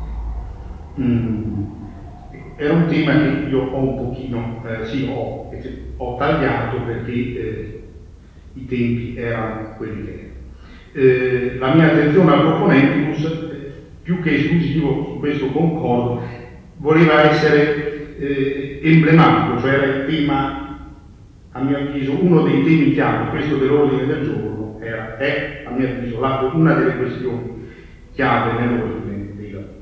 Mm. Era un tema che io ho un pochino, eh, sì, ho, ho tagliato perché eh, i tempi erano quelli che erano. Eh, la mia attenzione al proponentis, eh, più che esclusivo, su questo concordo, voleva essere eh, emblematico, cioè era il tema, a mio avviso, uno dei temi chiave, questo dell'ordine del giorno, era, è, a mio avviso, la, una delle questioni chiave nell'ordine dei lavori.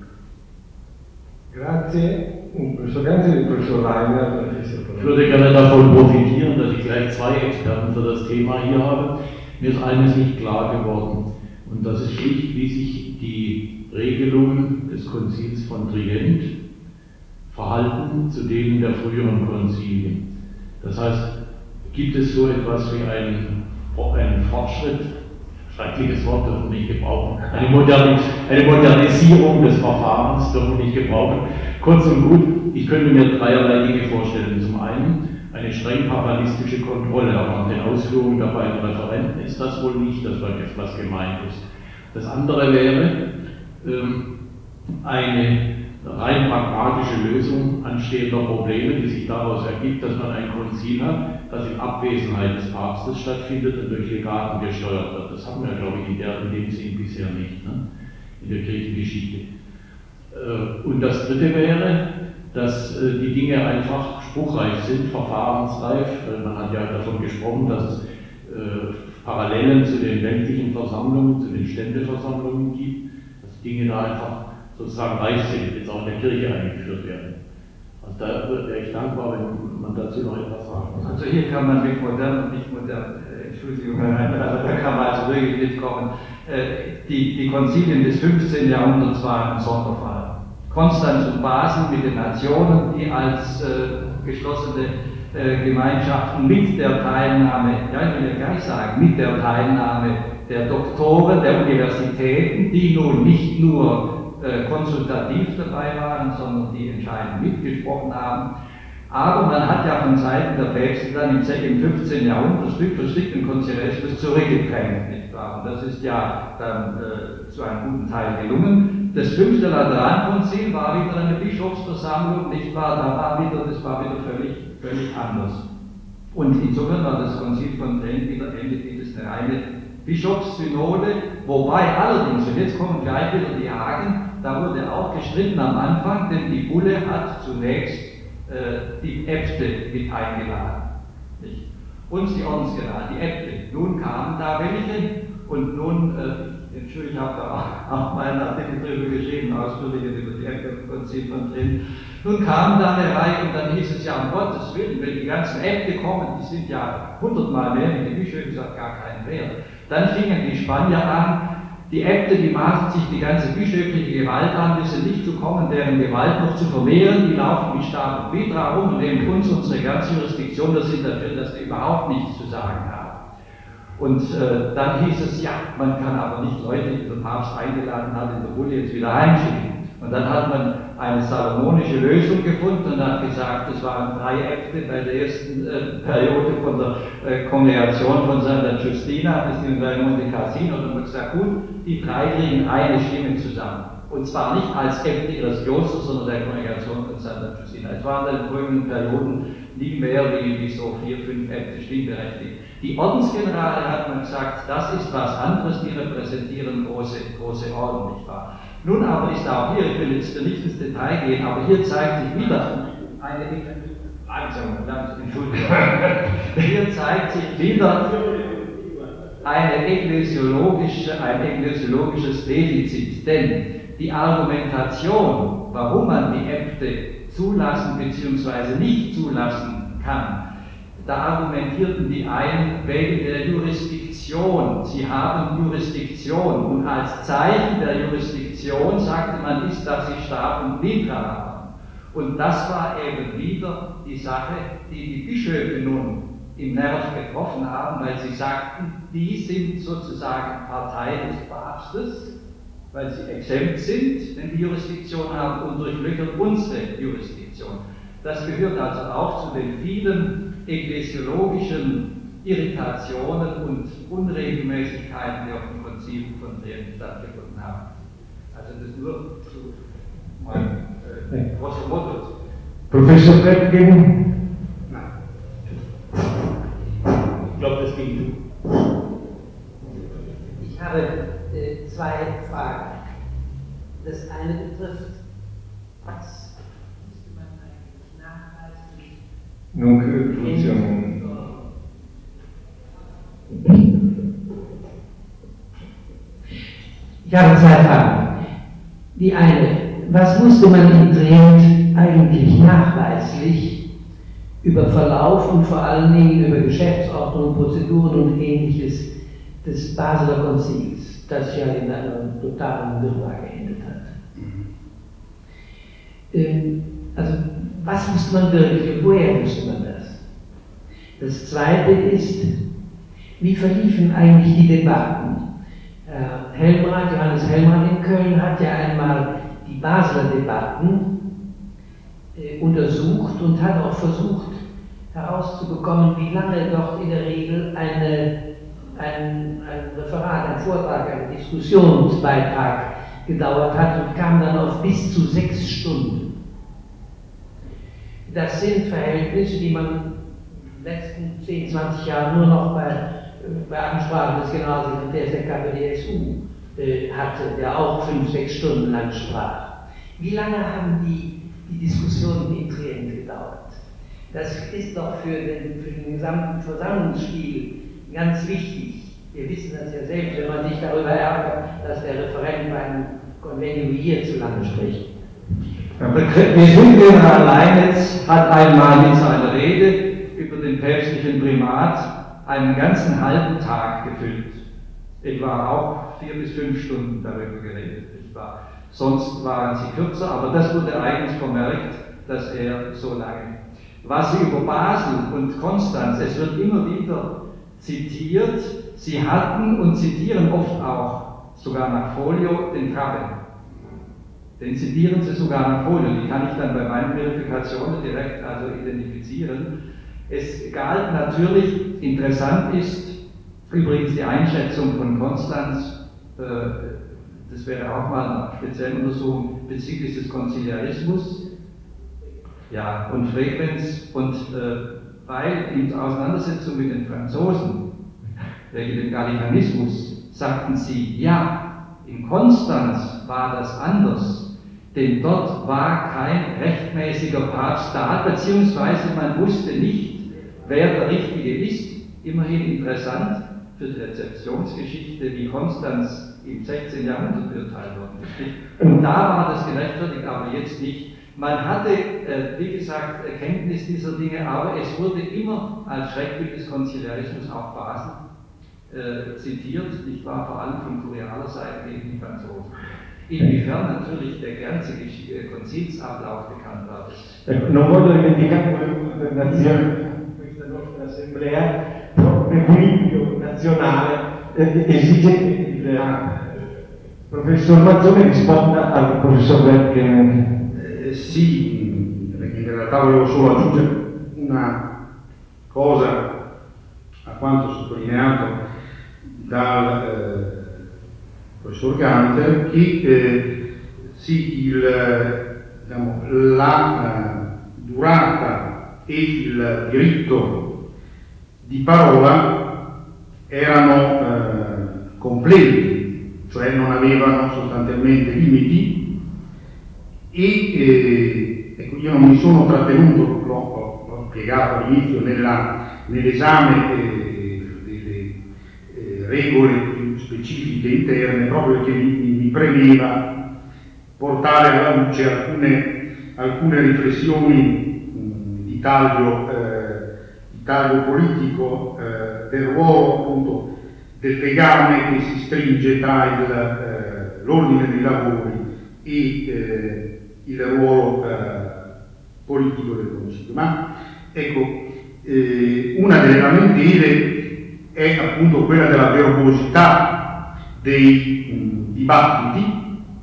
Grazie. Professor Ganzi und Professor Reiner. Ich würde gerne davon profitieren, dass ich gleich zwei Experten für das Thema hier habe. Mir ist eines nicht klar geworden, und das ist schlicht, wie sich die Regelungen des Konzils von Trient verhalten zu denen der früheren Konzilien. Das heißt, gibt es so etwas wie einen, einen Fortschritt, schreckliches Wort dürfen wir nicht gebrauchen, eine, Modernis eine Modernisierung des Verfahrens dürfen wir nicht gebrauchen. Kurz und gut, ich könnte mir dreierlei Dinge vorstellen. Zum einen eine streng papalistische Kontrolle, aber nach den Ausführungen der beiden Referenten ist das wohl nicht das, was gemeint ist. Das andere wäre ähm, eine rein pragmatische Lösung anstehender Probleme, die sich daraus ergibt, dass man ein Konzil hat, das in Abwesenheit des Papstes stattfindet und durch Legaten gesteuert wird. Das haben wir, glaube ich, in, der, in dem Sinn bisher nicht, ne? In der Kirchengeschichte. Und das Dritte wäre, dass die Dinge einfach spruchreif sind, verfahrensreif. Man hat ja davon gesprochen, dass es Parallelen zu den weltlichen Versammlungen, zu den Ständeversammlungen gibt, dass Dinge da einfach sozusagen reif sind, jetzt auch in der Kirche eingeführt werden. Also da wäre ich dankbar, wenn man dazu noch etwas sagen kann. Also hier kann man mit modern und nicht modern, äh, Entschuldigung, also da kann man also wirklich mitkommen. Äh, die, die Konzilien des fünfzehnten Jahrhunderts waren ein Sonderfall. Konstanz und Basel mit den Nationen, die als äh, geschlossene äh, Gemeinschaften mit der Teilnahme, ja ich will ja gleich sagen, mit der Teilnahme der Doktoren der Universitäten, die nun nicht nur konsultativ dabei waren, sondern die entscheidend mitgesprochen haben. Aber man hat ja von Seiten der Päpste dann im fünfzehnten Jahrhundert Stück für Stück den Konziliarismus zurückgedrängt, nicht wahr? Und das ist ja dann äh, zu einem guten Teil gelungen. Das fünfte Laterankonzil war wieder eine Bischofsversammlung, nicht wahr? Da war wieder, das war wieder völlig, völlig anders. Und insofern war das Konzil von Trient wieder endet dieses eine reine Bischofssynode, wobei allerdings, und jetzt kommen gleich wieder die Haken, da wurde auch gestritten am Anfang, denn die Bulle hat zunächst äh, die Äbte mit eingeladen. Nicht? Und die Ordensgeneral, die Äbte. Nun kamen da welche und nun, äh, Entschuldigung, ich habe da auch, auch mal einen Artikel darüber geschrieben, ausführlich über die Äbte im Konzil von Trient. Nun kam da eine Reihe und dann hieß es ja, um Gottes Willen, wenn die ganzen Äbte kommen, die sind ja hundertmal mehr, wie die Bischöfe, sagt gar keinen Wert. Dann fingen die Spanier an, die Äbte, die maßen sich die ganze bischöfliche Gewalt an, bis sie nicht zu kommen, deren Gewalt noch zu vermehren, die laufen mit Stab und Mitra rum und nehmen uns unsere ganze Jurisdiktion, das sind dafür, dass die überhaupt nichts zu sagen haben. Und äh, dann hieß es, ja, man kann aber nicht Leute, die der Papst eingeladen hat, in der Bulle jetzt wieder heimschicken. Und dann hat man eine salomonische Lösung gefunden und hat gesagt, es waren drei Äbte bei der ersten äh, Periode von der äh, Kongregation von Santa Giustina bzw. Monte Cassino, und hat gesagt, gut, die drei kriegen eine Stimme zusammen. Und zwar nicht als Äbte ihres Klosters, sondern der Kongregation von Santa Giustina. Es waren in den folgenden Perioden nie mehr wie, wie so vier, fünf Äbte stimmberechtigt. Die Ordensgenerale hat man gesagt, das ist was anderes, die repräsentieren große, große Orden, nicht wahr? Nun aber ist auch hier, ich will jetzt nicht ins Detail gehen, aber hier zeigt sich wieder eine, langsam, langsam, Entschuldigung, hier zeigt sich wieder eine ekklesiologische, ein ekklesiologisches Defizit, denn die Argumentation, warum man die Äbte zulassen bzw. nicht zulassen kann, da argumentierten die einen wegen der Jurisdiktion. Sie haben Jurisdiktion und als Zeichen der Jurisdiktion sagte man, ist, dass sie Stab und Mitra haben. Und das war eben wieder die Sache, die die Bischöfe nun im Nerv getroffen haben, weil sie sagten, die sind sozusagen Partei des Papstes, weil sie exempt sind, wenn die Jurisdiktion haben, und durchlöchern unsere Jurisdiktion. Das gehört also auch zu den vielen ekklesiologischen Irritationen und Unregelmäßigkeiten, die auf dem Konzil von Trient stattgefunden haben. Also das nur zu meinem äh, grosso modo. Professor Trettgen? Nein. Ich glaube, das ging du. Ich habe äh, zwei Fragen. Das eine betrifft, was müsste man eigentlich nachweisen? Nunc funziona. Ich habe zwei Fragen. Die eine, was musste man in Trient eigentlich nachweislich über Verlauf und vor allen Dingen über Geschäftsordnung, Prozeduren und Ähnliches des Basler Konzils, das ja in einer totalen Wirrwarr geendet hat? Ähm, also, was musste man wirklich und woher wusste man das? Das zweite ist, wie verliefen eigentlich die Debatten? Äh, Helmrath, Johannes Helmrath in Köln hat ja einmal die Basler Debatten äh, untersucht und hat auch versucht herauszubekommen, wie lange dort in der Regel eine, ein, ein Referat, ein Vortrag, ein Diskussionsbeitrag gedauert hat und kam dann auf bis zu sechs Stunden. Das sind Verhältnisse, die man in den letzten zehn, zwanzig Jahren nur noch bei, bei Ansprachen des Generalsekretärs der K P D S U äh, hatte, der auch fünf, sechs Stunden lang sprach. Wie lange haben die, die Diskussionen in Trient gedauert? Das ist doch für den, für den gesamten Versammlungsstil ganz wichtig. Wir wissen das ja selbst, wenn man sich darüber ärgert, dass der Referent beim Convenio hier zu lange spricht. Wir sind General Leinitz hat einmal in seiner Rede über den päpstlichen Primat einen ganzen halben Tag gefüllt. Etwa auch vier bis fünf Stunden darüber geredet. Nicht wahr? Sonst waren sie kürzer, aber das wurde eigentlich vermerkt, dass er so lange. Was sie über Basel und Konstanz, es wird immer wieder zitiert, sie hatten und zitieren oft auch, sogar nach Folio, den Trappe. Den zitieren sie sogar nach Folio, die kann ich dann bei meinen Verifikationen direkt also identifizieren. Es galt natürlich, interessant ist übrigens die Einschätzung von Konstanz, äh, das wäre auch mal eine spezielle Untersuchung bezüglich des Konziliarismus, ja, und Frequenz, und äh, weil in Auseinandersetzung mit den Franzosen wegen dem Gallicanismus sagten sie, ja, in Konstanz war das anders, denn dort war kein rechtmäßiger Papst da, beziehungsweise man wusste nicht, wer der Richtige ist. Immerhin interessant für die Rezeptionsgeschichte, wie Konstanz im sechzehnten Jahrhundert beurteilt worden ist. Und da war das gerechtfertigt, aber jetzt nicht. Man hatte, äh, wie gesagt, Erkenntnis dieser Dinge, aber es wurde immer als Schreckbild des Konziliarismus auch Basel äh, zitiert, nicht wahr, vor allem von kurialer Seite gegen die Franzosen. Inwiefern natürlich der ganze Konzilsablauf bekannt war. Non voglio dimenticare quella questa nostra assemblea, l'equilibrio nazionale esige che il professor Mazzone risponda al professor Trettgen. eh, si, in realtà volevo solo aggiungere una cosa a quanto sottolineato dal eh, professor Ganter, che eh, sì, il, diciamo, la eh, durata e il diritto di parola erano eh, completi, cioè non avevano sostanzialmente limiti, e eh, ecco, io non mi sono trattenuto, l'ho, l'ho spiegato all'inizio, nella, nell'esame eh, delle eh, regole più specifiche interne, proprio perché mi, mi premeva portare alla luce alcune, alcune riflessioni mh, di taglio, eh, di taglio politico, eh, del ruolo appunto del legame che si stringe tra il, eh, l'ordine dei lavori e eh, il ruolo eh, politico del Consiglio. Ma ecco, eh, una delle lamentele è appunto quella della verbosità dei mh, dibattiti,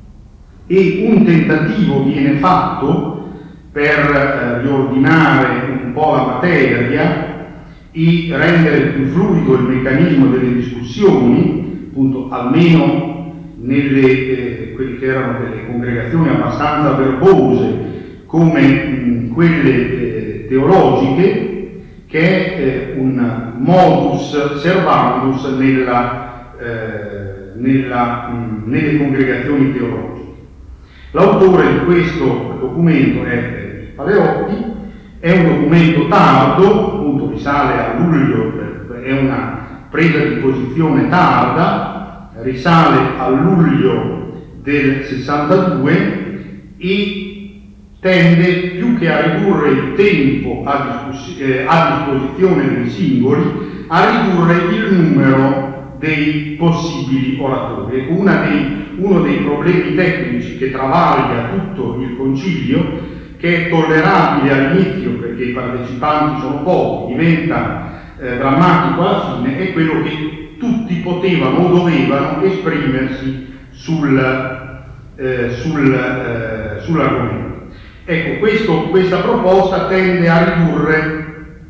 e un tentativo viene fatto per eh, riordinare un po' la materia e rendere più fluido il meccanismo delle discussioni, appunto almeno nelle eh, quelle che erano delle congregazioni abbastanza verbose come mh, quelle eh, teologiche, che è eh, un modus servandus nella, eh, nella, mh, nelle congregazioni teologiche. L'autore di questo documento è Paleotti, è un documento tardo, appunto risale a luglio, è una presa di posizione tarda, risale a luglio del sessantadue e tende più che a ridurre il tempo a, discuss- eh, a disposizione dei singoli, a ridurre il numero dei possibili oratori. Ecco, una dei, uno dei problemi tecnici che travaglia tutto il concilio, che è tollerabile all'inizio perché i partecipanti sono pochi, diventa eh, drammatico alla fine, è quello che tutti potevano o dovevano esprimersi sul, eh, sul, eh, sull'argomento. Ecco, questo, questa proposta tende a ridurre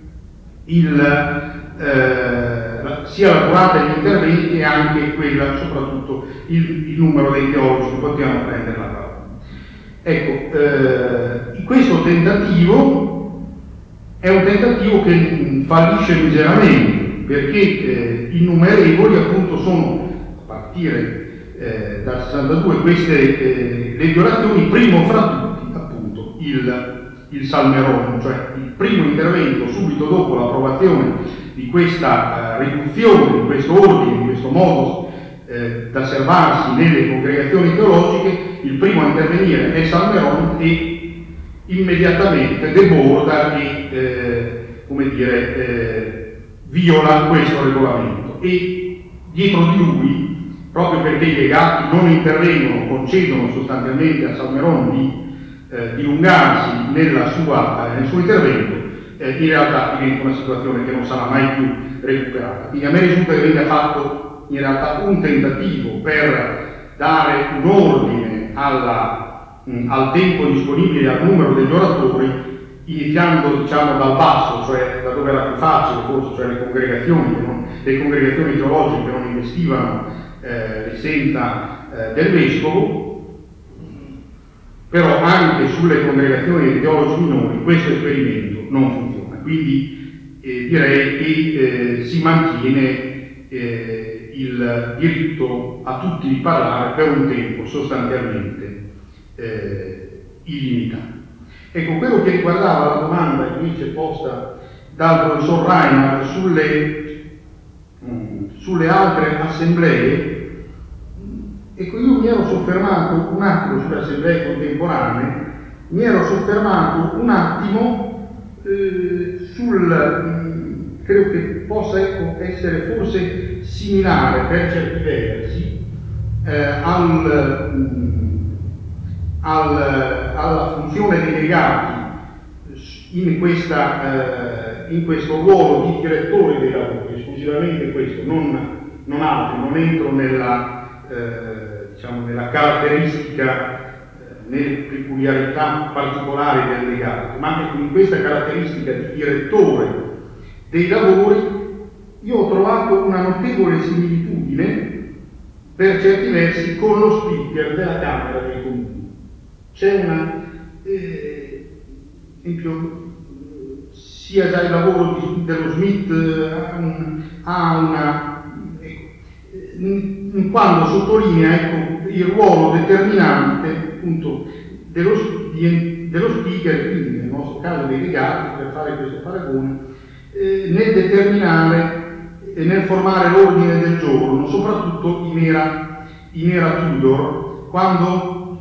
il, eh, sia la durata degli interventi e anche quella, soprattutto il, il numero dei teologi che potevano prendere la parola. Ecco, eh, questo tentativo è un tentativo che mh, fallisce miseramente, perché eh, innumerevoli appunto sono, a partire eh, dal sessantadue, queste eh, le violazioni, primo fra tutti appunto il, il Salmerone, cioè il primo intervento subito dopo l'approvazione di questa eh, riduzione, di questo ordine, di questo modus Eh, da servarsi nelle congregazioni teologiche. Il primo a intervenire è Salmerone e immediatamente deborda e eh, come dire, eh, viola questo regolamento, e dietro di lui, proprio perché i legati non intervengono, concedono sostanzialmente a Salmerone di eh, dilungarsi nella sua, eh, nel suo intervento, eh, in realtà diventa una situazione che non sarà mai più recuperata. Quindi a me risulta che venga fatto in realtà un tentativo per dare un ordine alla, mh, al tempo disponibile e al numero degli oratori, iniziando diciamo dal basso, cioè da dove era più facile forse, cioè le congregazioni, che non, le congregazioni teologiche che non investivano eh, l'essenza eh, del vescovo, però anche sulle congregazioni dei teologi minori questo esperimento non funziona. Quindi eh, direi che eh, si mantiene eh, il diritto a tutti di parlare per un tempo sostanzialmente eh, illimitato. Ecco, quello che riguardava la domanda invece posta dal professor Reinhardt sulle, mh, sulle altre assemblee, ecco, io mi ero soffermato un attimo sulle assemblee contemporanee, mi ero soffermato un attimo eh, sul, mh, credo che possa ecco, essere forse similare per certi versi eh, al, mh, al, alla funzione dei legati in, questa, eh, in questo ruolo di direttore dei lavori, esclusivamente questo, non, non altro, non entro nella, eh, diciamo, nella caratteristica nelle peculiarità particolari del legato, ma anche in questa caratteristica di direttore dei lavori, io ho trovato una notevole similitudine per certi versi con lo speaker della Camera dei Comuni. C'è una, eh, esempio, sia già il lavoro di, dello Smith ha una, ecco, quando sottolinea, ecco, il ruolo determinante appunto dello, di, dello speaker, quindi nel nostro caso dei legati, per fare questo paragone, eh, nel determinare e nel formare l'ordine del giorno, soprattutto in era, in era Tudor, quando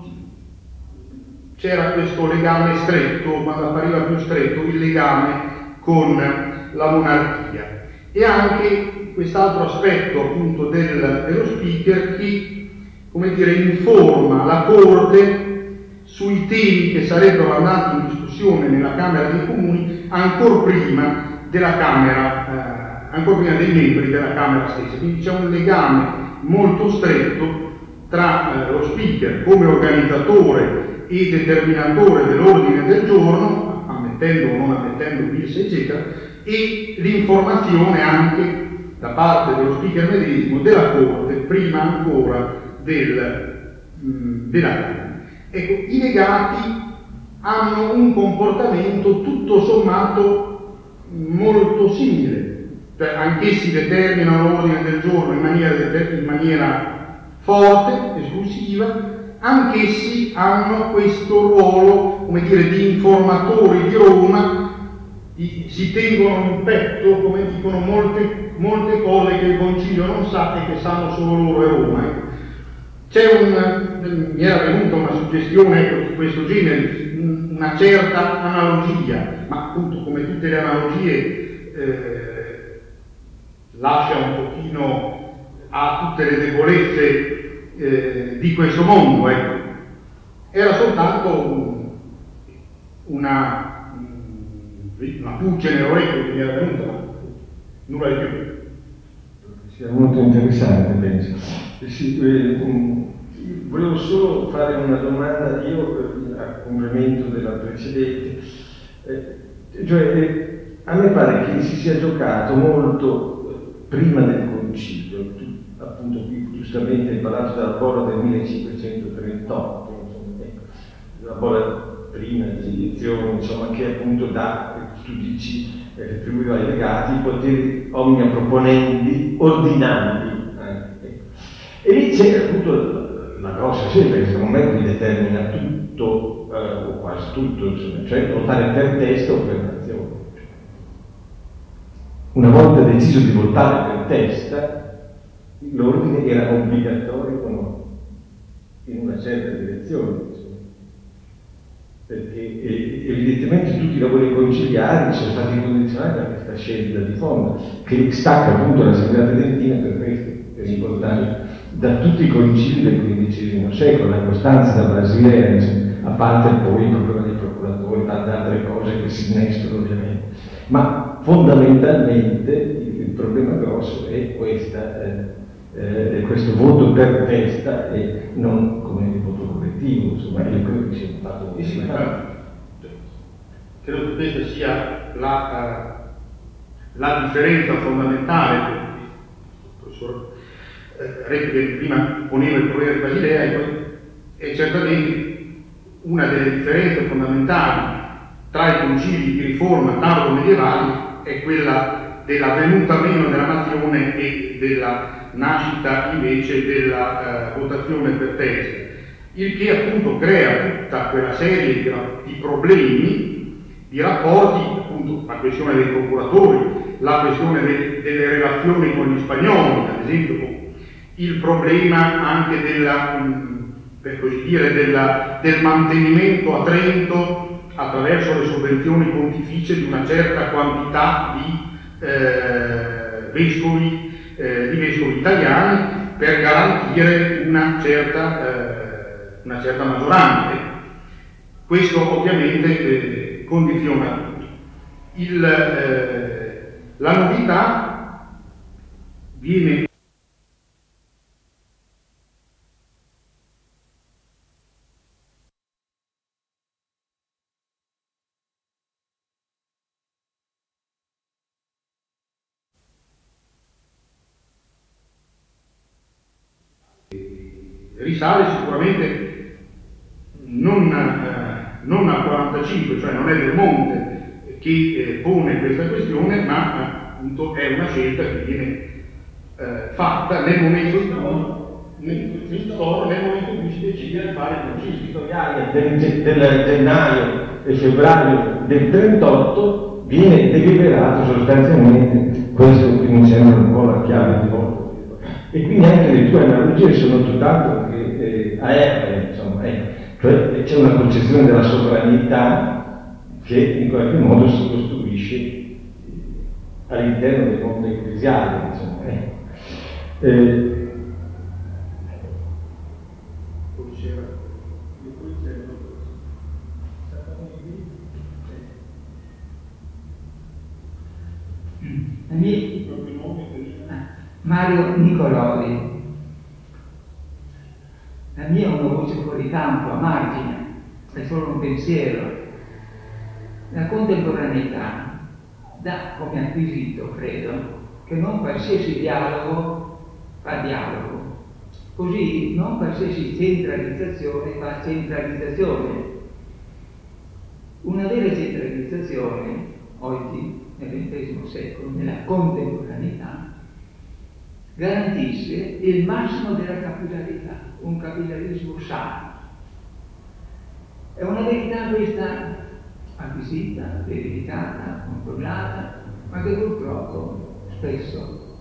c'era questo legame stretto, quando appariva più stretto il legame con la monarchia. E anche quest'altro aspetto appunto del, dello speaker che, come dire, informa la Corte sui temi che sarebbero andati in discussione nella Camera dei Comuni ancor prima della Camera, eh, ancor prima dei membri della Camera stessa. Quindi c'è un legame molto stretto tra eh, lo speaker come organizzatore e determinatore dell'ordine del giorno, ammettendo o non ammettendo bis eccetera, e l'informazione anche da parte dello speaker medesimo della Corte prima ancora del, mh, della Camera. Ecco, i legati hanno un comportamento tutto sommato molto simile, cioè anch'essi determinano l'ordine del giorno in maniera, in maniera forte, esclusiva, anch'essi hanno questo ruolo, come dire, di informatori di Roma, di, si tengono in petto, come dicono, molte, molte cose che il Concilio non sa e che sanno solo loro e Roma. Ecco. C'è un, mi era venuta una suggestione, ecco, di questo genere, una certa analogia, ma appunto come tutte le analogie eh, lascia un pochino a tutte le debolezze eh, di questo mondo, ecco. Era soltanto un, una, una pulce nell'orecchio che mi era venuta, ma nulla di più. Sia molto interessante, penso. Sì, eh, um, volevo solo fare una domanda io eh, a complemento della precedente, eh, cioè eh, a me pare che si sia giocato molto eh, prima del Concilio, tu, appunto qui giustamente hai parlato della bolla del millecinquecentotrentotto, insomma, ecco, la bolla prima di elezioni, insomma, che appunto dà, tu dici, eh, attribuiva ai legati i poteri omnia proponenti ordinandi. E lì c'è appunto la grossa scelta, in questo momento determina tutto, eh, o quasi tutto, insomma, cioè votare per testa o per nazione. Una volta deciso di votare per testa, l'ordine era obbligatorio o no, in una certa direzione, insomma. Perché eh, evidentemente tutti i lavori conciliari sono stati condizionati da questa scelta di fondo, che stacca appunto l'Assemblea tridentina per questo, per importante, da tutti i concili del quindicesimo secolo, la Costanza da Basilea, a parte poi il problema dei procuratori, tante altre cose che si innestano ovviamente. Ma fondamentalmente il, il problema grosso è questa, eh, eh, questo voto per testa e non come il voto collettivo, insomma, io credo che sia un fatto molto sì, credo che questa sia la, la differenza fondamentale. Il professor Repi prima poneva il problema di Basilea e, poi, è certamente una delle differenze fondamentali tra i concili di riforma tardo medievali è quella della venuta meno della nazione e della nascita invece della uh, votazione per testa, il che appunto crea tutta quella serie di, di problemi, di rapporti, appunto la questione dei procuratori, la questione de, delle relazioni con gli spagnoli, ad esempio il problema anche della, per così dire, della, del mantenimento a Trento attraverso le sovvenzioni pontificie di una certa quantità di eh, vescovi, eh, di vescovi italiani per garantire una certa, eh, una certa maggioranza. Questo ovviamente eh, condiziona tutto. Il, eh, la novità viene risale sicuramente non, eh, non al quarantacinque, cioè non è del Monte che eh, pone questa questione, ma appunto è una scelta che viene eh, fatta nel momento in cui nel, nel momento in cui si decide di fare il concilio editoriale del, del gennaio e febbraio del trentotto viene deliberato sostanzialmente questo che mi sembra un po' la chiave di volta. E quindi anche le tue analogie sono tutt'altro che eh, aeree, insomma, eh. Cioè c'è una concezione della sovranità che in qualche modo si costruisce all'interno del mondo ecclesiale, insomma. Eh. Eh, Mario Nicolodi. La mia è una voce fuori campo, a margine, è solo un pensiero. La contemporaneità dà come acquisito, credo, che non qualsiasi dialogo fa dialogo, così non qualsiasi centralizzazione fa centralizzazione. Una vera centralizzazione, oggi, nel ventesimo secolo, nella contemporaneità, garantisce il massimo della capillarità, un capillarismo sano. È una verità questa acquisita, verificata, controllata, ma che purtroppo spesso,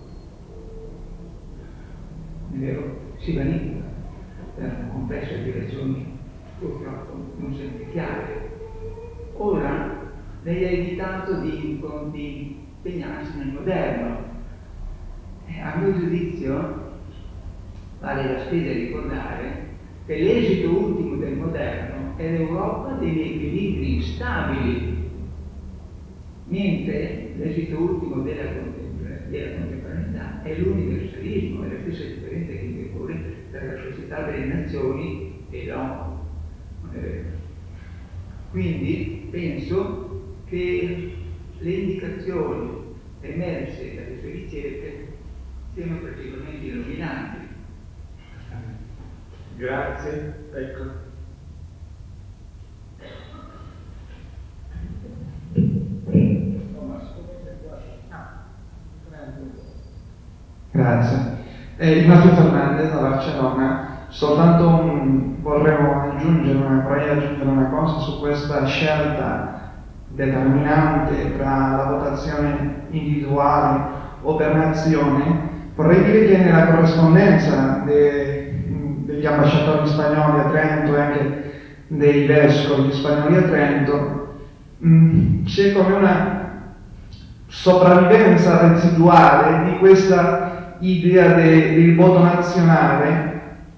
è vero, si vanifica per complesse di ragioni purtroppo non sempre chiare. Ora lei ha evitato di, di impegnarsi nel moderno. Eh, a mio giudizio vale la spesa di ricordare che l'esito ultimo del moderno è l'Europa degli equilibri instabili, mentre l'esito ultimo della, contem- della contemporaneità è l'universalismo, è la stessa differenza che vi pure tra la società delle nazioni e l'ONU. Quindi penso che le indicazioni emerse dalle sue ricerche siano praticamente illuminanti. Grazie, ecco. Grazie. Eh, Ignacio Fernandez da Barcellona. Soltanto un, vorremmo aggiungere una, vorrei aggiungere una cosa su questa scelta determinante tra la votazione individuale o per nazione. Vorrei dire che nella corrispondenza de, degli ambasciatori spagnoli a Trento e anche dei vescovi spagnoli a Trento mh, c'è come una sopravvivenza residuale di questa idea de, del voto nazionale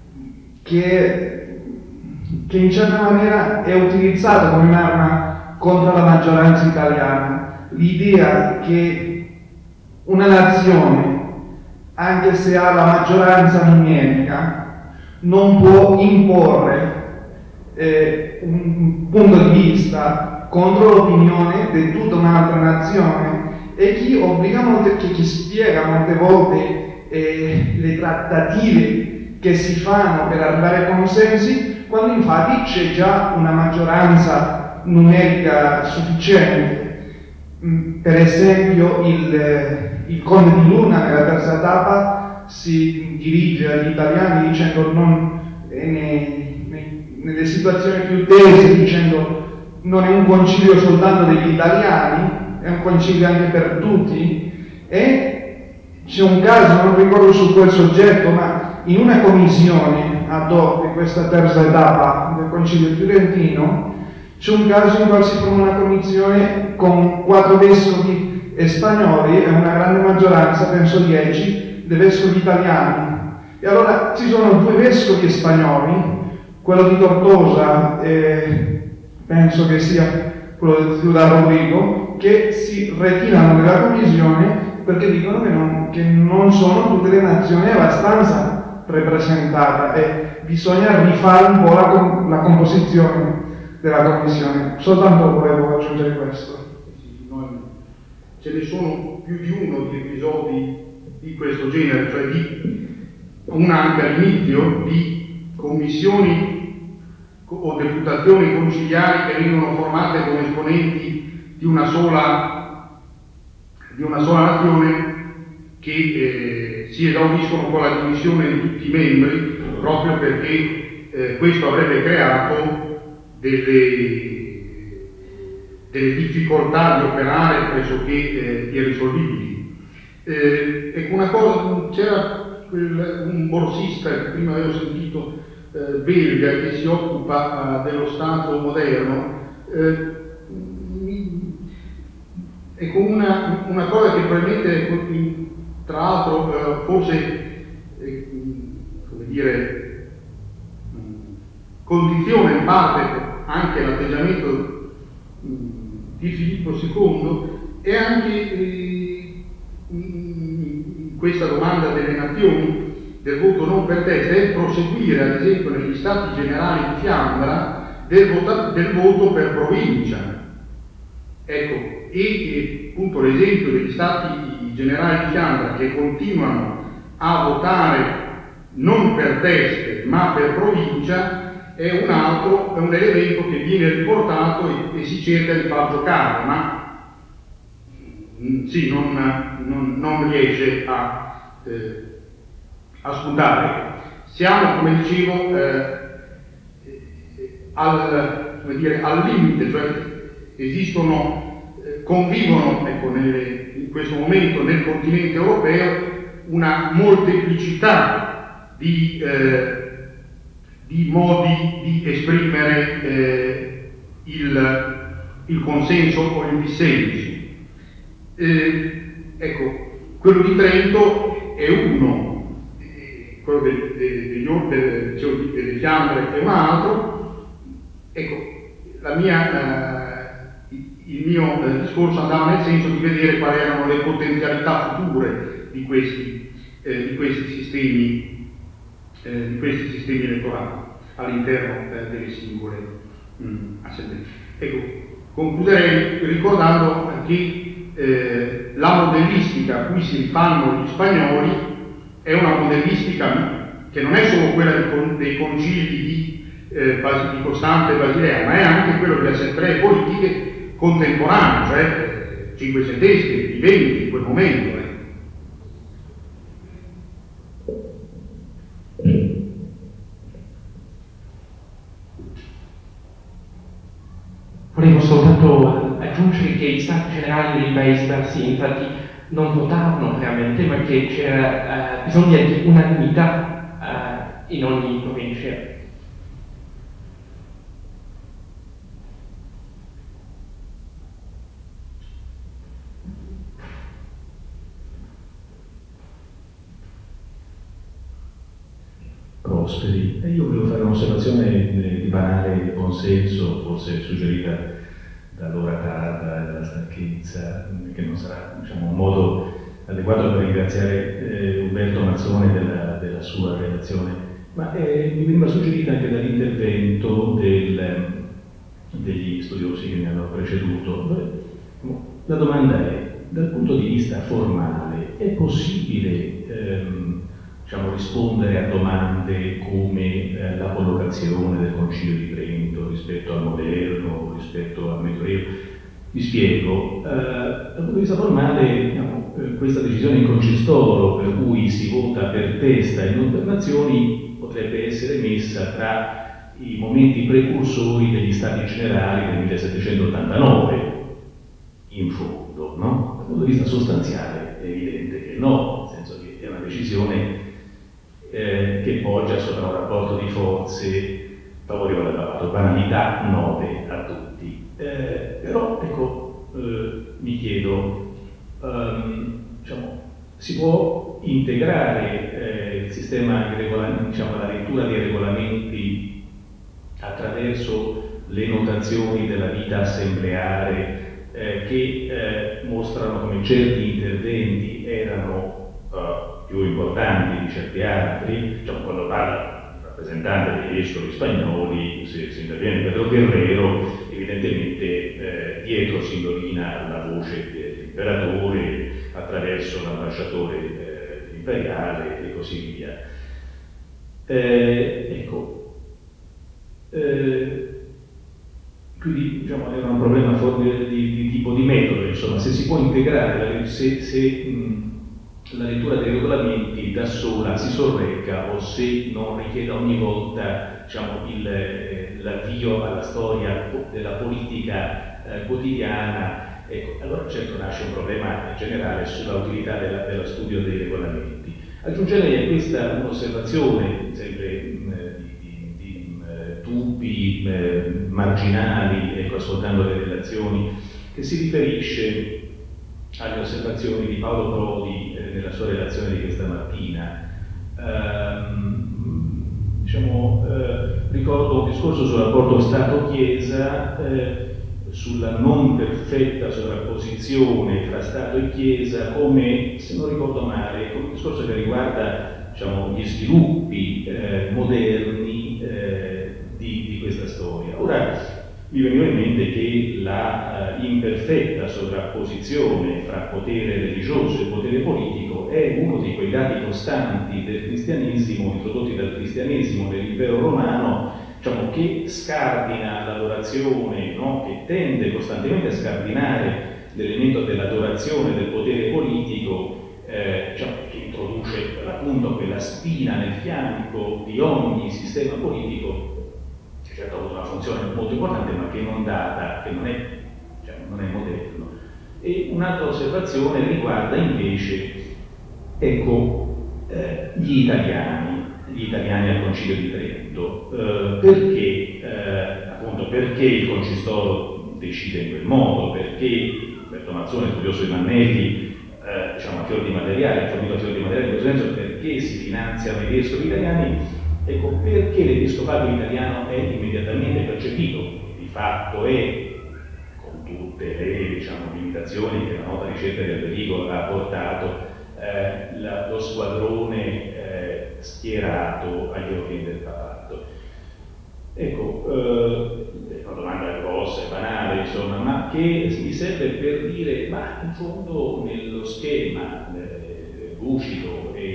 che, che in certa maniera è utilizzato come un'arma contro la maggioranza italiana. L'idea che una nazione, anche se ha la maggioranza numerica, non può imporre eh, un punto di vista contro l'opinione di tutta un'altra nazione, e chi obbliga molte, che chi spiega molte volte eh, le trattative che si fanno per arrivare a consensi, quando infatti c'è già una maggioranza numerica sufficiente. Per esempio il, il Conte di Luna nella terza tappa si dirige agli italiani dicendo non, eh, nei, nei, nelle situazioni più tese, dicendo non è un concilio soltanto degli italiani, è un concilio anche per tutti. E c'è un caso, non ricordo su quel soggetto, ma in una commissione ad hoc di questa terza tappa del concilio fiorentino c'è un caso in cui si forma una commissione con quattro vescovi spagnoli e una grande maggioranza, penso dieci, dei vescovi italiani. E allora ci sono due vescovi spagnoli, quello di Tortosa e penso che sia quello di Ciudad Rodrigo, che si ritirano dalla commissione perché dicono che non, che non sono tutte le nazioni abbastanza rappresentate e bisogna rifare un po' la, la composizione della commissione. Soltanto volevo aggiungere questo. Ce ne sono più di uno di episodi di questo genere, cioè di una anche all'inizio di commissioni o deputazioni consigliari che vengono formate come esponenti di una sola, di una sola nazione, che eh, si esauriscono con la divisione di tutti i membri, proprio perché eh, questo avrebbe creato delle, delle difficoltà di operare pressoché eh, irrisolvibili. Eh, ecco una cosa, c'era quel, un borsista che prima avevo sentito, eh, belga, che si occupa eh, dello Stato moderno. Eh, ecco una, una cosa che probabilmente, tra l'altro, eh, forse eh, come dire, condiziona in parte anche l'atteggiamento di Filippo secondo, e anche eh, in questa domanda delle nazioni, del voto non per testa, è proseguire, ad esempio, negli Stati Generali di Fiandra del, vota, del voto per provincia. Ecco, e, e appunto l'esempio degli Stati Generali di Fiandra che continuano a votare non per teste ma per provincia è un altro, è un elemento che viene riportato e, e si cerca di far giocare, ma mh, sì, non, non, non riesce a, eh, a spuntare. Siamo, come dicevo, eh, al, come dire, al limite, cioè esistono, eh, convivono ecco, nelle, in questo momento nel continente europeo una molteplicità di, eh, di modi di esprimere eh, il, il consenso o il dissenso. Eh, ecco, quello di Trento è uno, eh, quello delle de, de, de, de, de Fiandre è un altro. Ecco, la mia, eh, il mio eh, discorso andava nel senso di vedere quali erano le potenzialità future di questi, eh, di questi sistemi, eh, di questi sistemi elettorali all'interno eh, delle singole mh, assemblee. Ecco, concluderei ricordando che eh, la modellistica a cui si rifanno gli spagnoli è una modellistica che non è solo quella di, dei concili di, eh, di Costante e Basilea, ma è anche quello delle assemblee politiche contemporanee, cioè cinquecentesche, viventi in quel momento. Eh. Volevo soltanto aggiungere che i stati generali dei paesi bassi infatti non votarono veramente, ma che c'era uh, bisogno di unanimità uh, in ogni provincia. Prosperi. E io volevo fare un'osservazione di banale consenso, forse suggerita dall'ora tarda e dalla stanchezza, che non sarà diciamo, un modo adeguato per ringraziare eh, Umberto Mazzone della, della sua relazione, ma eh, mi veniva suggerita anche dall'intervento del, degli studiosi che mi hanno preceduto. La domanda è, dal punto di vista formale, è possibile ehm, diciamo, rispondere a domande come eh, la collocazione del Concilio di Trento rispetto al moderno, rispetto al medioevo? Vi spiego, eh, dal punto di vista formale diciamo, eh, questa decisione in concistoro per cui si vota per testa e non per nazioni potrebbe essere messa tra i momenti precursori degli Stati Generali del millesettecentottantanove, in fondo, no? Dal punto di vista sostanziale è evidente che no, nel senso che è una decisione Eh, che poggia sopra un rapporto di forze favorevole al papato, banalità note a tutti. Eh, però, ecco, eh, mi chiedo, um, diciamo, si può integrare eh, il sistema di regolamenti, diciamo, la lettura dei regolamenti attraverso le notazioni della vita assembleare eh, che eh, mostrano come certi interventi erano uh, più importanti di certi altri, diciamo, quando parla il rappresentante degli vescovi spagnoli, se, se interviene Pedro Guerrero, evidentemente eh, dietro si indovina la voce Eh, ecco, eh, quindi diciamo, è un problema di, di, di tipo di metodo, insomma, se si può integrare, se, se mh, la lettura dei regolamenti da sola si sorregga o se non richieda ogni volta diciamo, il, eh, l'avvio alla storia della politica eh, quotidiana, ecco, allora certo nasce un problema generale sulla utilità della, dello studio dei regolamenti. Aggiungerei a questa un'osservazione sempre mh, di, di, di mh, tubi mh, marginali, ecco, ascoltando le relazioni, che si riferisce alle osservazioni di Paolo Prodi eh, nella sua relazione di questa mattina. Ehm, diciamo, eh, ricordo un discorso sul rapporto Stato-Chiesa, eh, sulla non perfetta sovrapposizione tra Stato e Chiesa, come, se non ricordo male, come un discorso che riguarda diciamo, gli sviluppi eh, moderni eh, di, di questa storia. Ora, mi veniva in mente che la uh, imperfetta sovrapposizione fra potere religioso e potere politico è uno di quei dati costanti del cristianesimo, introdotti dal cristianesimo nell'impero romano, diciamo, che scardina l'adorazione, no? Che tende costantemente a scardinare l'elemento dell'adorazione del potere politico, eh, diciamo, che introduce per l'appunto quella spina nel fianco di ogni sistema politico, certo ha avuto una funzione molto importante, ma che non data, che non è, cioè, non è moderno. E un'altra osservazione riguarda invece, ecco, eh, gli italiani, gli italiani al Concilio di Trento, eh, perché, eh, appunto, perché il Concistoro decide in quel modo, perché Umberto Mazzone, studioso di Manneti, eh, diciamo a fior di materiale, ha fornito a fior di materiale in questo senso, perché si finanziano i vescovi italiani. Ecco, perché l'episcopato italiano è immediatamente percepito, di fatto è, con tutte le diciamo, limitazioni che la nota ricerca di Alberico ha portato, eh, la, lo squadrone eh, schierato agli ordini del papato. Ecco, eh, è una domanda grossa e banale, insomma, ma che mi serve per dire, ma in fondo nello schema eh, lucido e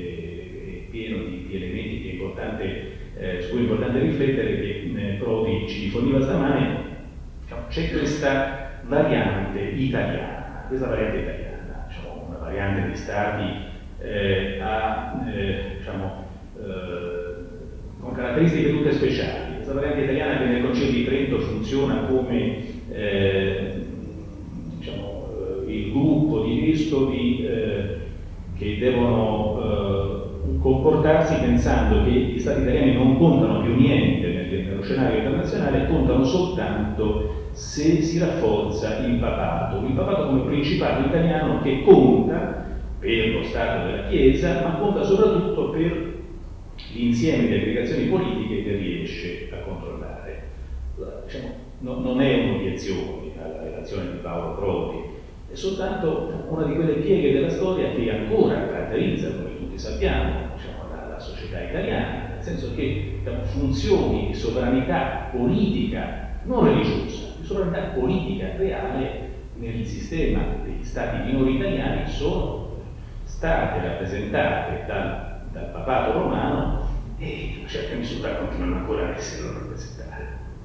eh, pieno di, di elementi che è importante, eh, su cui è importante riflettere, che eh, Prodi ci forniva stamane, diciamo, c'è questa variante italiana, questa variante italiana, diciamo, una variante di stati eh, a, eh, diciamo, eh, con caratteristiche tutte speciali. Questa variante italiana che nel Concilio di Trento funziona come eh, diciamo, eh, il gruppo di vescovi eh, che devono eh, comportarsi pensando che gli stati italiani non contano più niente nello scenario internazionale, contano soltanto se si rafforza il papato, il papato come principato italiano che conta per lo Stato della Chiesa, ma conta soprattutto per l'insieme di aggregazioni politiche che riesce a controllare. Diciamo, no, non è un'obiezione alla relazione di Paolo Prodi, è soltanto una di quelle pieghe della storia che ancora caratterizzano, come tutti sappiamo, diciamo, la, la società italiana, nel senso che diciamo, funzioni di sovranità politica, non religiosa, di sovranità politica reale nel sistema degli stati minori italiani sono state rappresentate dal dal papato romano e in una certa misura continuano ancora a essere rappresentate.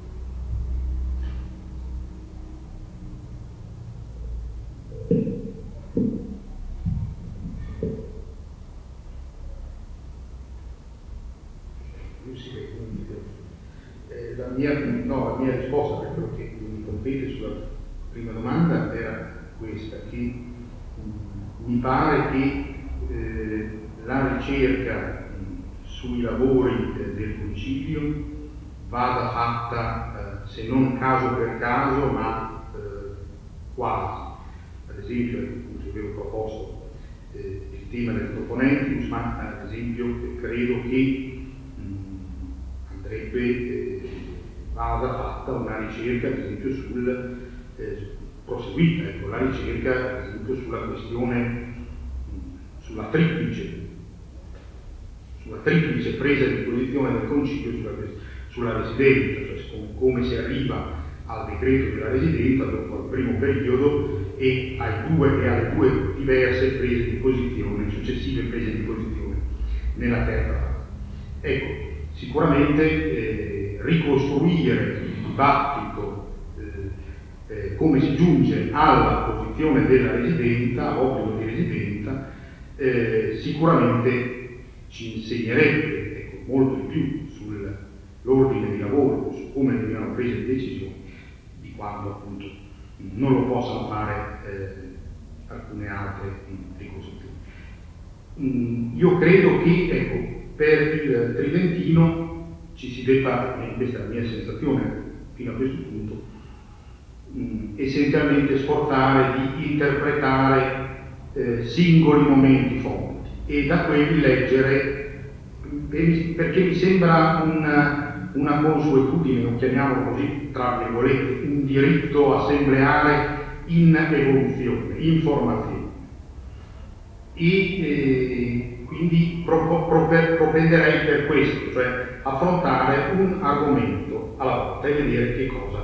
Eh, la, mia, no, la mia risposta per quello che mi compete sulla prima domanda era questa, che mh, mi pare che eh, la ricerca sui lavori del Concilio vada fatta, eh, se non caso per caso, ma eh, quasi. Ad esempio, avevo proposto eh, il tema del proponentius, ma ad esempio credo che mh, andrebbe eh, vada fatta una ricerca, ad esempio, sul eh, proseguita, ecco, la ricerca, ad esempio, sulla questione, mh, sulla triplice sulla triplice presa di posizione del Concilio sulla, sulla residenza, cioè come si arriva al decreto della residenza dopo il primo periodo e, ai due, e alle due diverse prese di posizione, successive prese di posizione nella terza fase. Ecco, sicuramente eh, ricostruire il dibattito, eh, eh, come si giunge alla posizione della residenza, obbligo di residenza, eh, sicuramente ci insegnerebbe, ecco, molto di più sull'ordine di lavoro, su come vengono prese le decisioni, di quando appunto non lo possano fare eh, alcune altre ricostruzioni. Mm, io credo che, ecco, per il Tridentino ci si debba, e questa è la mia sensazione fino a questo punto, mh, essenzialmente sforzare di interpretare eh, singoli momenti fonti e da quelli leggere, perché mi sembra una, una consuetudine, non chiamiamolo così, tra virgolette, un diritto assembleare in evoluzione, in formazione. E eh, quindi pro, pro, propenderei per questo, cioè affrontare un argomento alla volta e vedere che cosa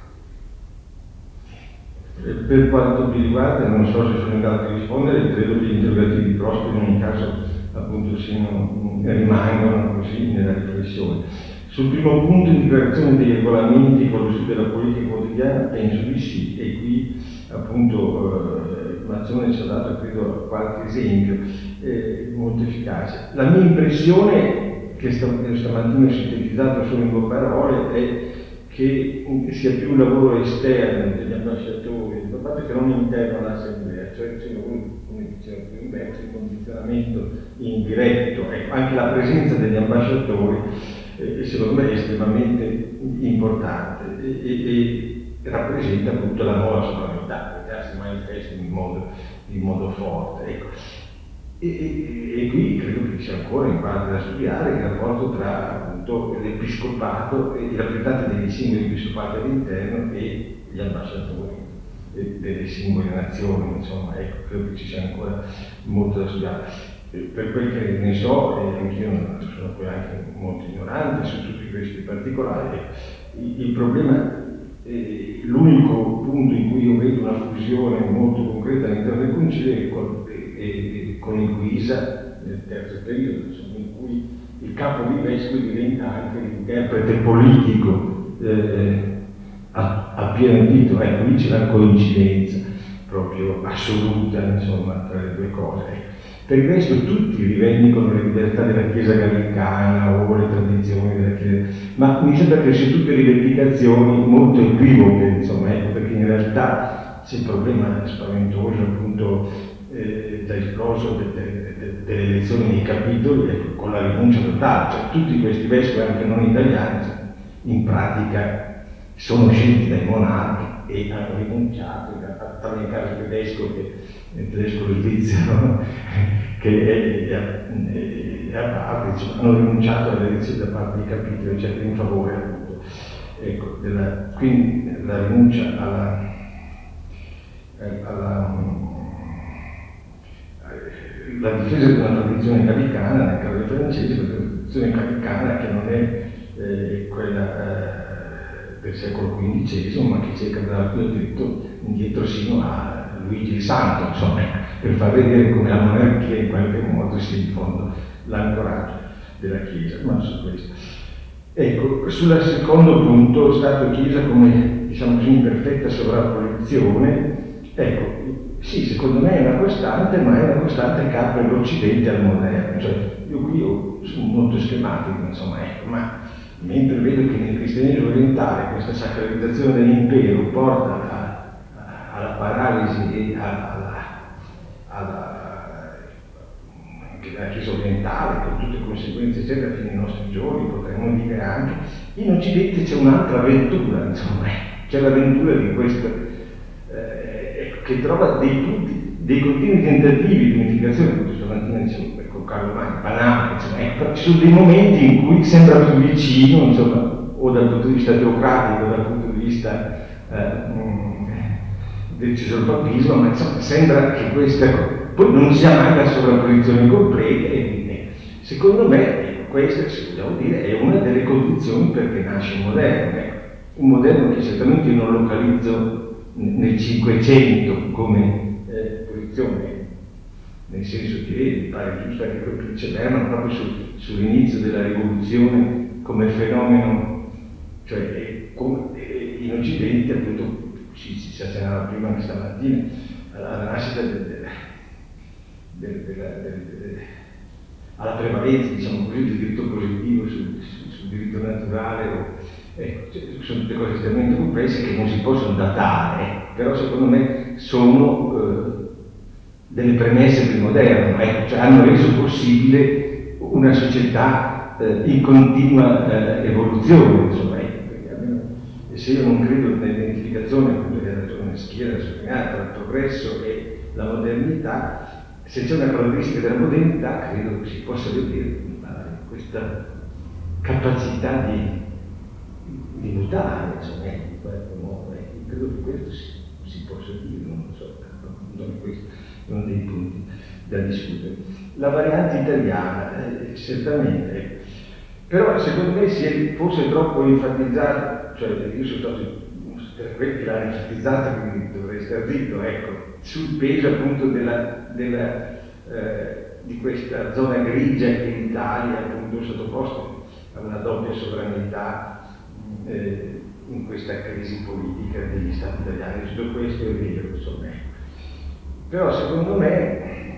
accade. Per quanto mi riguarda, non so se sono in grado di rispondere, credo che gli interrogativi prossimi in ogni caso appunto siano, rimangano così nella riflessione. Sul primo punto, integrazione dei regolamenti con lo studio della politica quotidiana, penso di sì, e qui appunto eh, Mazzone ci ha dato credo qualche esempio eh, molto efficace. La mia impressione, che stamattina ho sintetizzato solo in due parole, è che sia più un lavoro esterno degli ambasciatori, da parte che non interno all'assemblea, cioè c'è un lavoro, come diceva più Umberto, di condizionamento indiretto. Ecco, anche la presenza degli ambasciatori eh, secondo me è estremamente importante e, e, e rappresenta appunto la nuova sovranità, che si manifesta in modo, in modo forte. Ecco. E, e, e qui credo che ci sia ancora in parte da studiare il rapporto tra appunto l'episcopato e i rappresentanti dei singoli episcopati all'interno e gli ambasciatori delle singole nazioni, insomma, ecco, credo che ci sia ancora molto da studiare. E per quel che ne so, e anch'io sono poi anche molto ignorante su tutti questi particolari, il, il problema, eh, l'unico punto in cui io vedo una fusione molto concreta all'interno del Concilio è con, è, con il Guisa nel terzo periodo, insomma, in cui il capo di vescovo diventa anche l'interprete politico eh, a, a pieno titolo. Ecco, lì c'è una coincidenza proprio assoluta, insomma, tra le due cose. Per questo tutti rivendicano le libertà della Chiesa gallicana o le tradizioni della Chiesa, ma mi sembra che siano tutte rivendicazioni molto equivoche, insomma, ecco, perché in realtà c'è il problema spaventoso appunto eh, dell'esploso de, de, de, delle elezioni nei capitoli, ecco, con la rinuncia totale, cioè tutti questi vescovi, anche non italiani, in pratica sono scelti dai monarchi e hanno rinunciato, tra il caso tedesco che il tedesco svizzero che è, è, è a parte, insomma, hanno rinunciato alle elezioni da parte dei capitoli, cioè in favore appunto, ecco, della, quindi la rinuncia alla, alla la difesa di una tradizione gallicana, nel caso dei francesi, la tradizione gallicana che non è eh, quella eh, del secolo quindicesimo, ma che cerca di dare più diritto indietro sino a Luigi il Santo, insomma, per far vedere come la monarchia in qualche modo sia in fondo l'ancoraggio della Chiesa, ma su questo. Ecco, sul secondo punto, Stato e Chiesa come, diciamo così, in perfetta sovrapposizione, ecco, sì, secondo me è una costante, ma è una costante che apre l'Occidente al moderno, cioè io qui io sono molto schematico, insomma, ecco, ma mentre vedo che nel cristianesimo orientale questa sacralizzazione dell'impero porta a, a, alla paralisi e alla, alla, anche della Chiesa orientale, con tutte le conseguenze eccetera, fino ai nostri giorni, potremmo dire anche, in Occidente c'è un'altra avventura, insomma, c'è l'avventura di questo, eh, che trova dei punti, dei continui tentativi di unificazione, come stamattina dicevo, con Carlo Magno, banale, insomma, ecco, ci sono dei momenti in cui sembra più vicino, insomma, o dal punto di vista teocratico, o dal punto di vista eh, del cesaropapismo, ma insomma, sembra che questa, poi non sia mai la sovrapposizione completa, e secondo me questa, se vogliamo dire, è una delle condizioni perché nasce un moderno, ecco. Un moderno che certamente io non localizzo nel Cinquecento come eh, posizione nel senso che mi pare giusto che quello che dice Berman proprio su, sull'inizio della rivoluzione come fenomeno, cioè è, come, è, in Occidente appunto si, si accennava prima anche stamattina alla nascita del, del, del, del, del, del, alla prevalenza, diciamo così, del diritto positivo sul, sul, sul diritto naturale, o, ecco, cioè, sono tutte cose estremamente complesse che non si possono datare, eh, però secondo me sono eh, delle premesse del moderno, ecco, cioè hanno reso possibile una società eh, in continua eh, evoluzione, insomma, ecco, perché almeno se io non credo nell'identificazione, appunto, che ha ragione Schiera sottolineato, tra il progresso e la modernità, se c'è una caratteristica della modernità, credo che si possa vedere questa capacità di, di mutare, insomma, in qualche modo. Eh, credo che questo si, si possa dire, non lo so, non è questo uno dei punti da discutere. La variante italiana, eh, certamente, però secondo me si è forse troppo enfatizzata, cioè io sono stato per quelli che l'hanno enfatizzata, quindi dovrei stare zitto, ecco, sul peso appunto della, della, eh, di questa zona grigia che l'Italia appunto è sottoposta a una doppia sovranità eh, in questa crisi politica degli Stati italiani. Tutto questo è vero, insomma. Però secondo me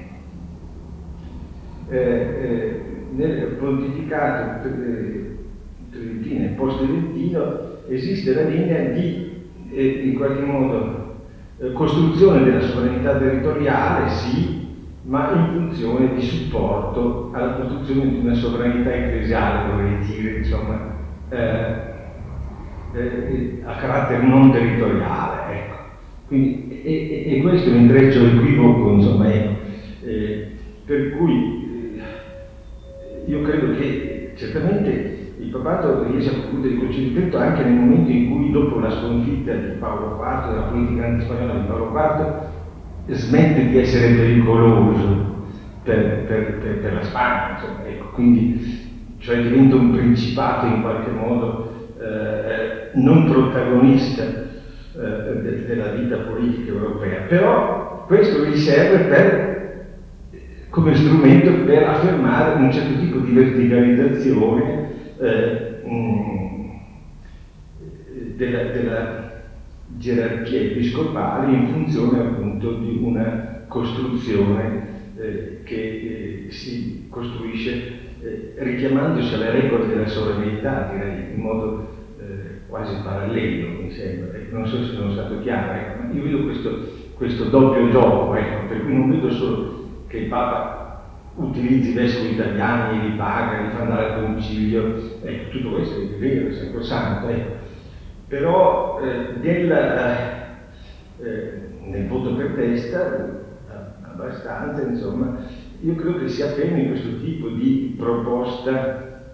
eh, eh, nel pontificato tridentino e post-tridentino esiste la linea di eh, in qualche modo eh, costruzione della sovranità territoriale, sì, ma in funzione di supporto alla costruzione di una sovranità ecclesiale, vorrei dire, insomma, eh, eh, a carattere non territoriale, ecco. Quindi, e, e, e questo è un intreccio equivoco, insomma, ecco, eh, per cui eh, io credo che certamente il papato riesce a concludere il Concilio di Trento anche nel momento in cui, dopo la sconfitta di Paolo quarto, della politica antispagnola di Paolo quarto, smette di essere pericoloso per, per, per, per la Spagna, insomma, ecco, quindi cioè diventa un principato in qualche modo eh, non protagonista eh, de, della vita politica europea, però questo gli serve per, come strumento per affermare un certo tipo di verticalizzazione eh, mh, della, della gerarchia episcopale in funzione appunto di una costruzione eh, che eh, si costruisce eh, richiamandosi alle regole della sovranità, direi in modo eh, quasi parallelo, mi sembra. Non so se sono stato chiaro, ecco, ma io vedo questo, questo doppio gioco, ecco, per cui non vedo solo che il Papa utilizzi i vescovi italiani, li paga, li fa andare al concilio, ecco, tutto questo è vero, è sacrosanto, ecco. Però eh, nella, eh, nel voto per testa, abbastanza, insomma, io credo che si affermi questo tipo di proposta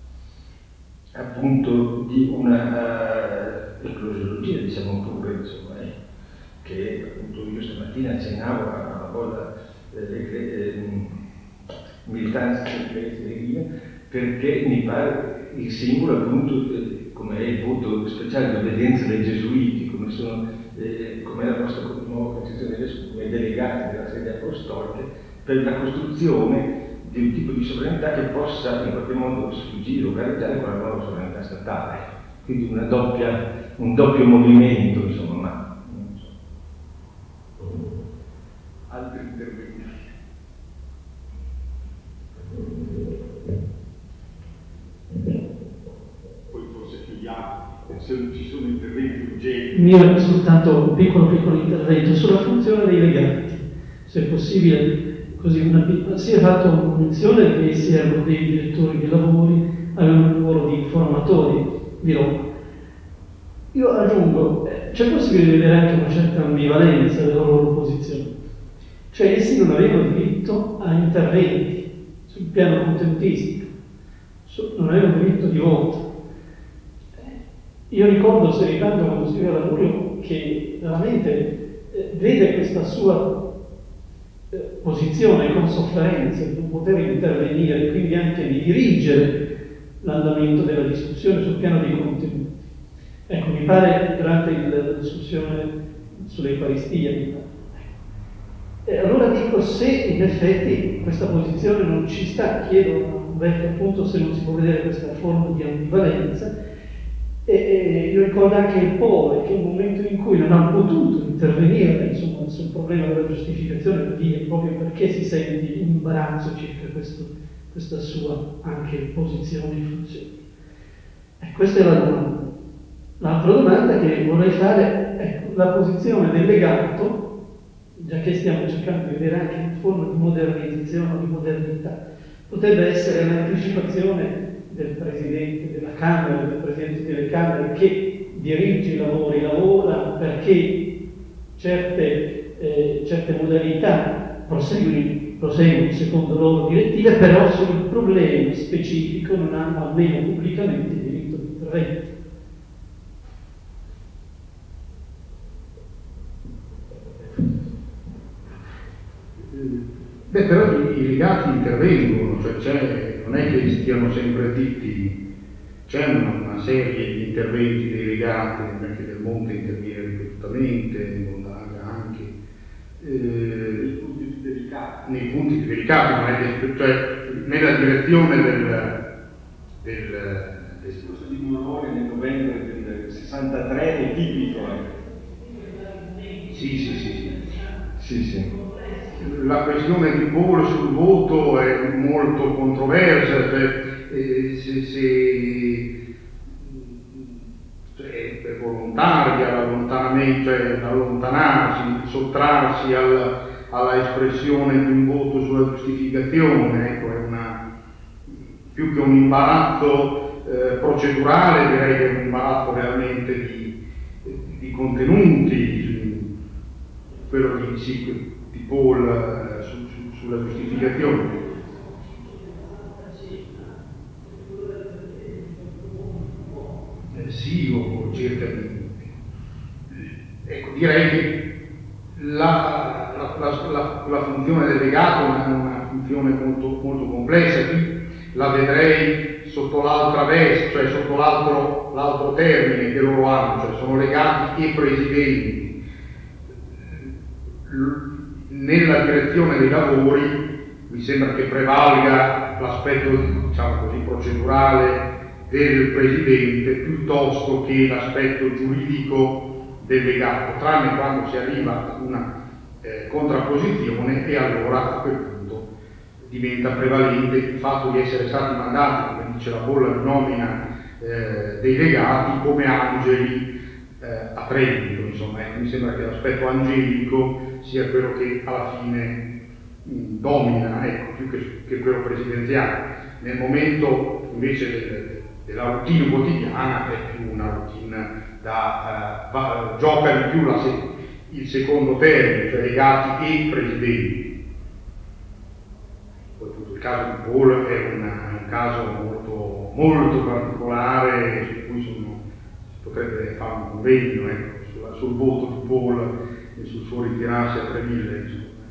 appunto di una uh, eclosiologia, diciamo pure, insomma, eh, che appunto io stamattina accennavo alla bolla eh, eh, militanza ecclesiastica, perché mi pare il simbolo appunto eh, come è il voto speciale di obbedienza dei Gesuiti, come sono eh, come è la nostra nuova concezione adesso come delegati della sede apostolica, per la costruzione di un tipo di sovranità che possa in qualche modo sfuggire o gareggiare con la nuova sovranità statale. Quindi una doppia, un doppio movimento, insomma, ma non so. Altri interventi? Poi forse chiudiamo, se non ci sono interventi urgenti. Mio è soltanto un piccolo piccolo intervento sulla funzione dei legati, se è possibile. Così una, si è fatto menzione che essi erano dei direttori di lavori, avevano il ruolo di formatori di Roma. Io aggiungo, eh, c'è possibile vedere anche una certa ambivalenza della loro posizione. Cioè essi non avevano diritto a interventi sul piano contenutistico, non avevano diritto di voto. Io ricordo Sericando quando scriveva Lamurio che veramente eh, vede questa sua posizione con sofferenza di non poter intervenire e quindi anche di dirigere l'andamento della discussione sul piano dei contenuti. Ecco, mi pare durante il, la discussione sull'Eucaristia, E allora dico, se in effetti questa posizione non ci sta, chiedo a Umberto appunto se non si può vedere questa forma di ambivalenza, e, e io ricordo anche il Pole, che è un momento in cui non ha potuto intervenire insomma, sul problema della giustificazione per dire, proprio perché si sente in imbarazzo circa questo, questa sua anche posizione e funzione. E questa è la domanda. L'altra domanda che vorrei fare è ecco, la posizione del legato, già che stiamo cercando di vedere anche una forma di modernizzazione o di modernità, potrebbe essere l'anticipazione del Presidente della Camera, del Presidente delle Camere che dirige i lavori, lavora perché certe, eh, certe modalità proseguono, proseguono secondo loro direttive, però sul problema specifico non hanno almeno pubblicamente il diritto di intervento. Beh, però i, i legati intervengono, cioè c'è, non è che stiano sempre zitti, c'è una, una serie di interventi dei legati, anche Del Monte interviene ripetutamente, Gonzaga anche, eh, nei punti più delicati, nei punti più delicati, ma è che, cioè, nella direzione del, del il discorso di Moroni nel novembre del sessantatré è tipico. Eh. Sì, sì, sì, sì. Sì, sì. La questione di Pole sul voto è molto controversa, cioè, eh, se, se cioè, è volontaria l'allontanamento, cioè allontanarsi, sottrarsi al, alla espressione di un voto sulla giustificazione, ecco, è una, più che un imbarazzo eh, procedurale, direi che è un imbarazzo realmente di, di contenuti, quello di sì, di Paul eh, su, su, sulla giustificazione. Eh, sì, o cerca di... Ecco, direi che la, la, la, la, la funzione del legato è una, una funzione molto, molto complessa, qui la vedrei sotto l'altra veste, cioè sotto l'altro, l'altro termine che loro hanno, cioè sono legati e presidenti. Nella direzione dei lavori mi sembra che prevalga l'aspetto, diciamo così, procedurale del Presidente piuttosto che l'aspetto giuridico del legato, tranne quando si arriva ad una eh, contrapposizione e allora a quel punto diventa prevalente il fatto di essere stati mandati, come dice la bolla di nomina eh, dei legati, come angeli eh, a Trento, insomma, eh, mi sembra che l'aspetto angelico sia quello che alla fine mh, domina, ecco, più che, che quello presidenziale. Nel momento invece del, della routine quotidiana è più una routine da uh, va, gioca di più la se, il secondo termine, cioè legati e presidenti. Poi tutto il caso di Paul è, una, è un caso molto, molto particolare su cui sono, si potrebbe fare un convegno, ecco, sulla, sul voto di Paul e sul suo ritirarsi a Treville.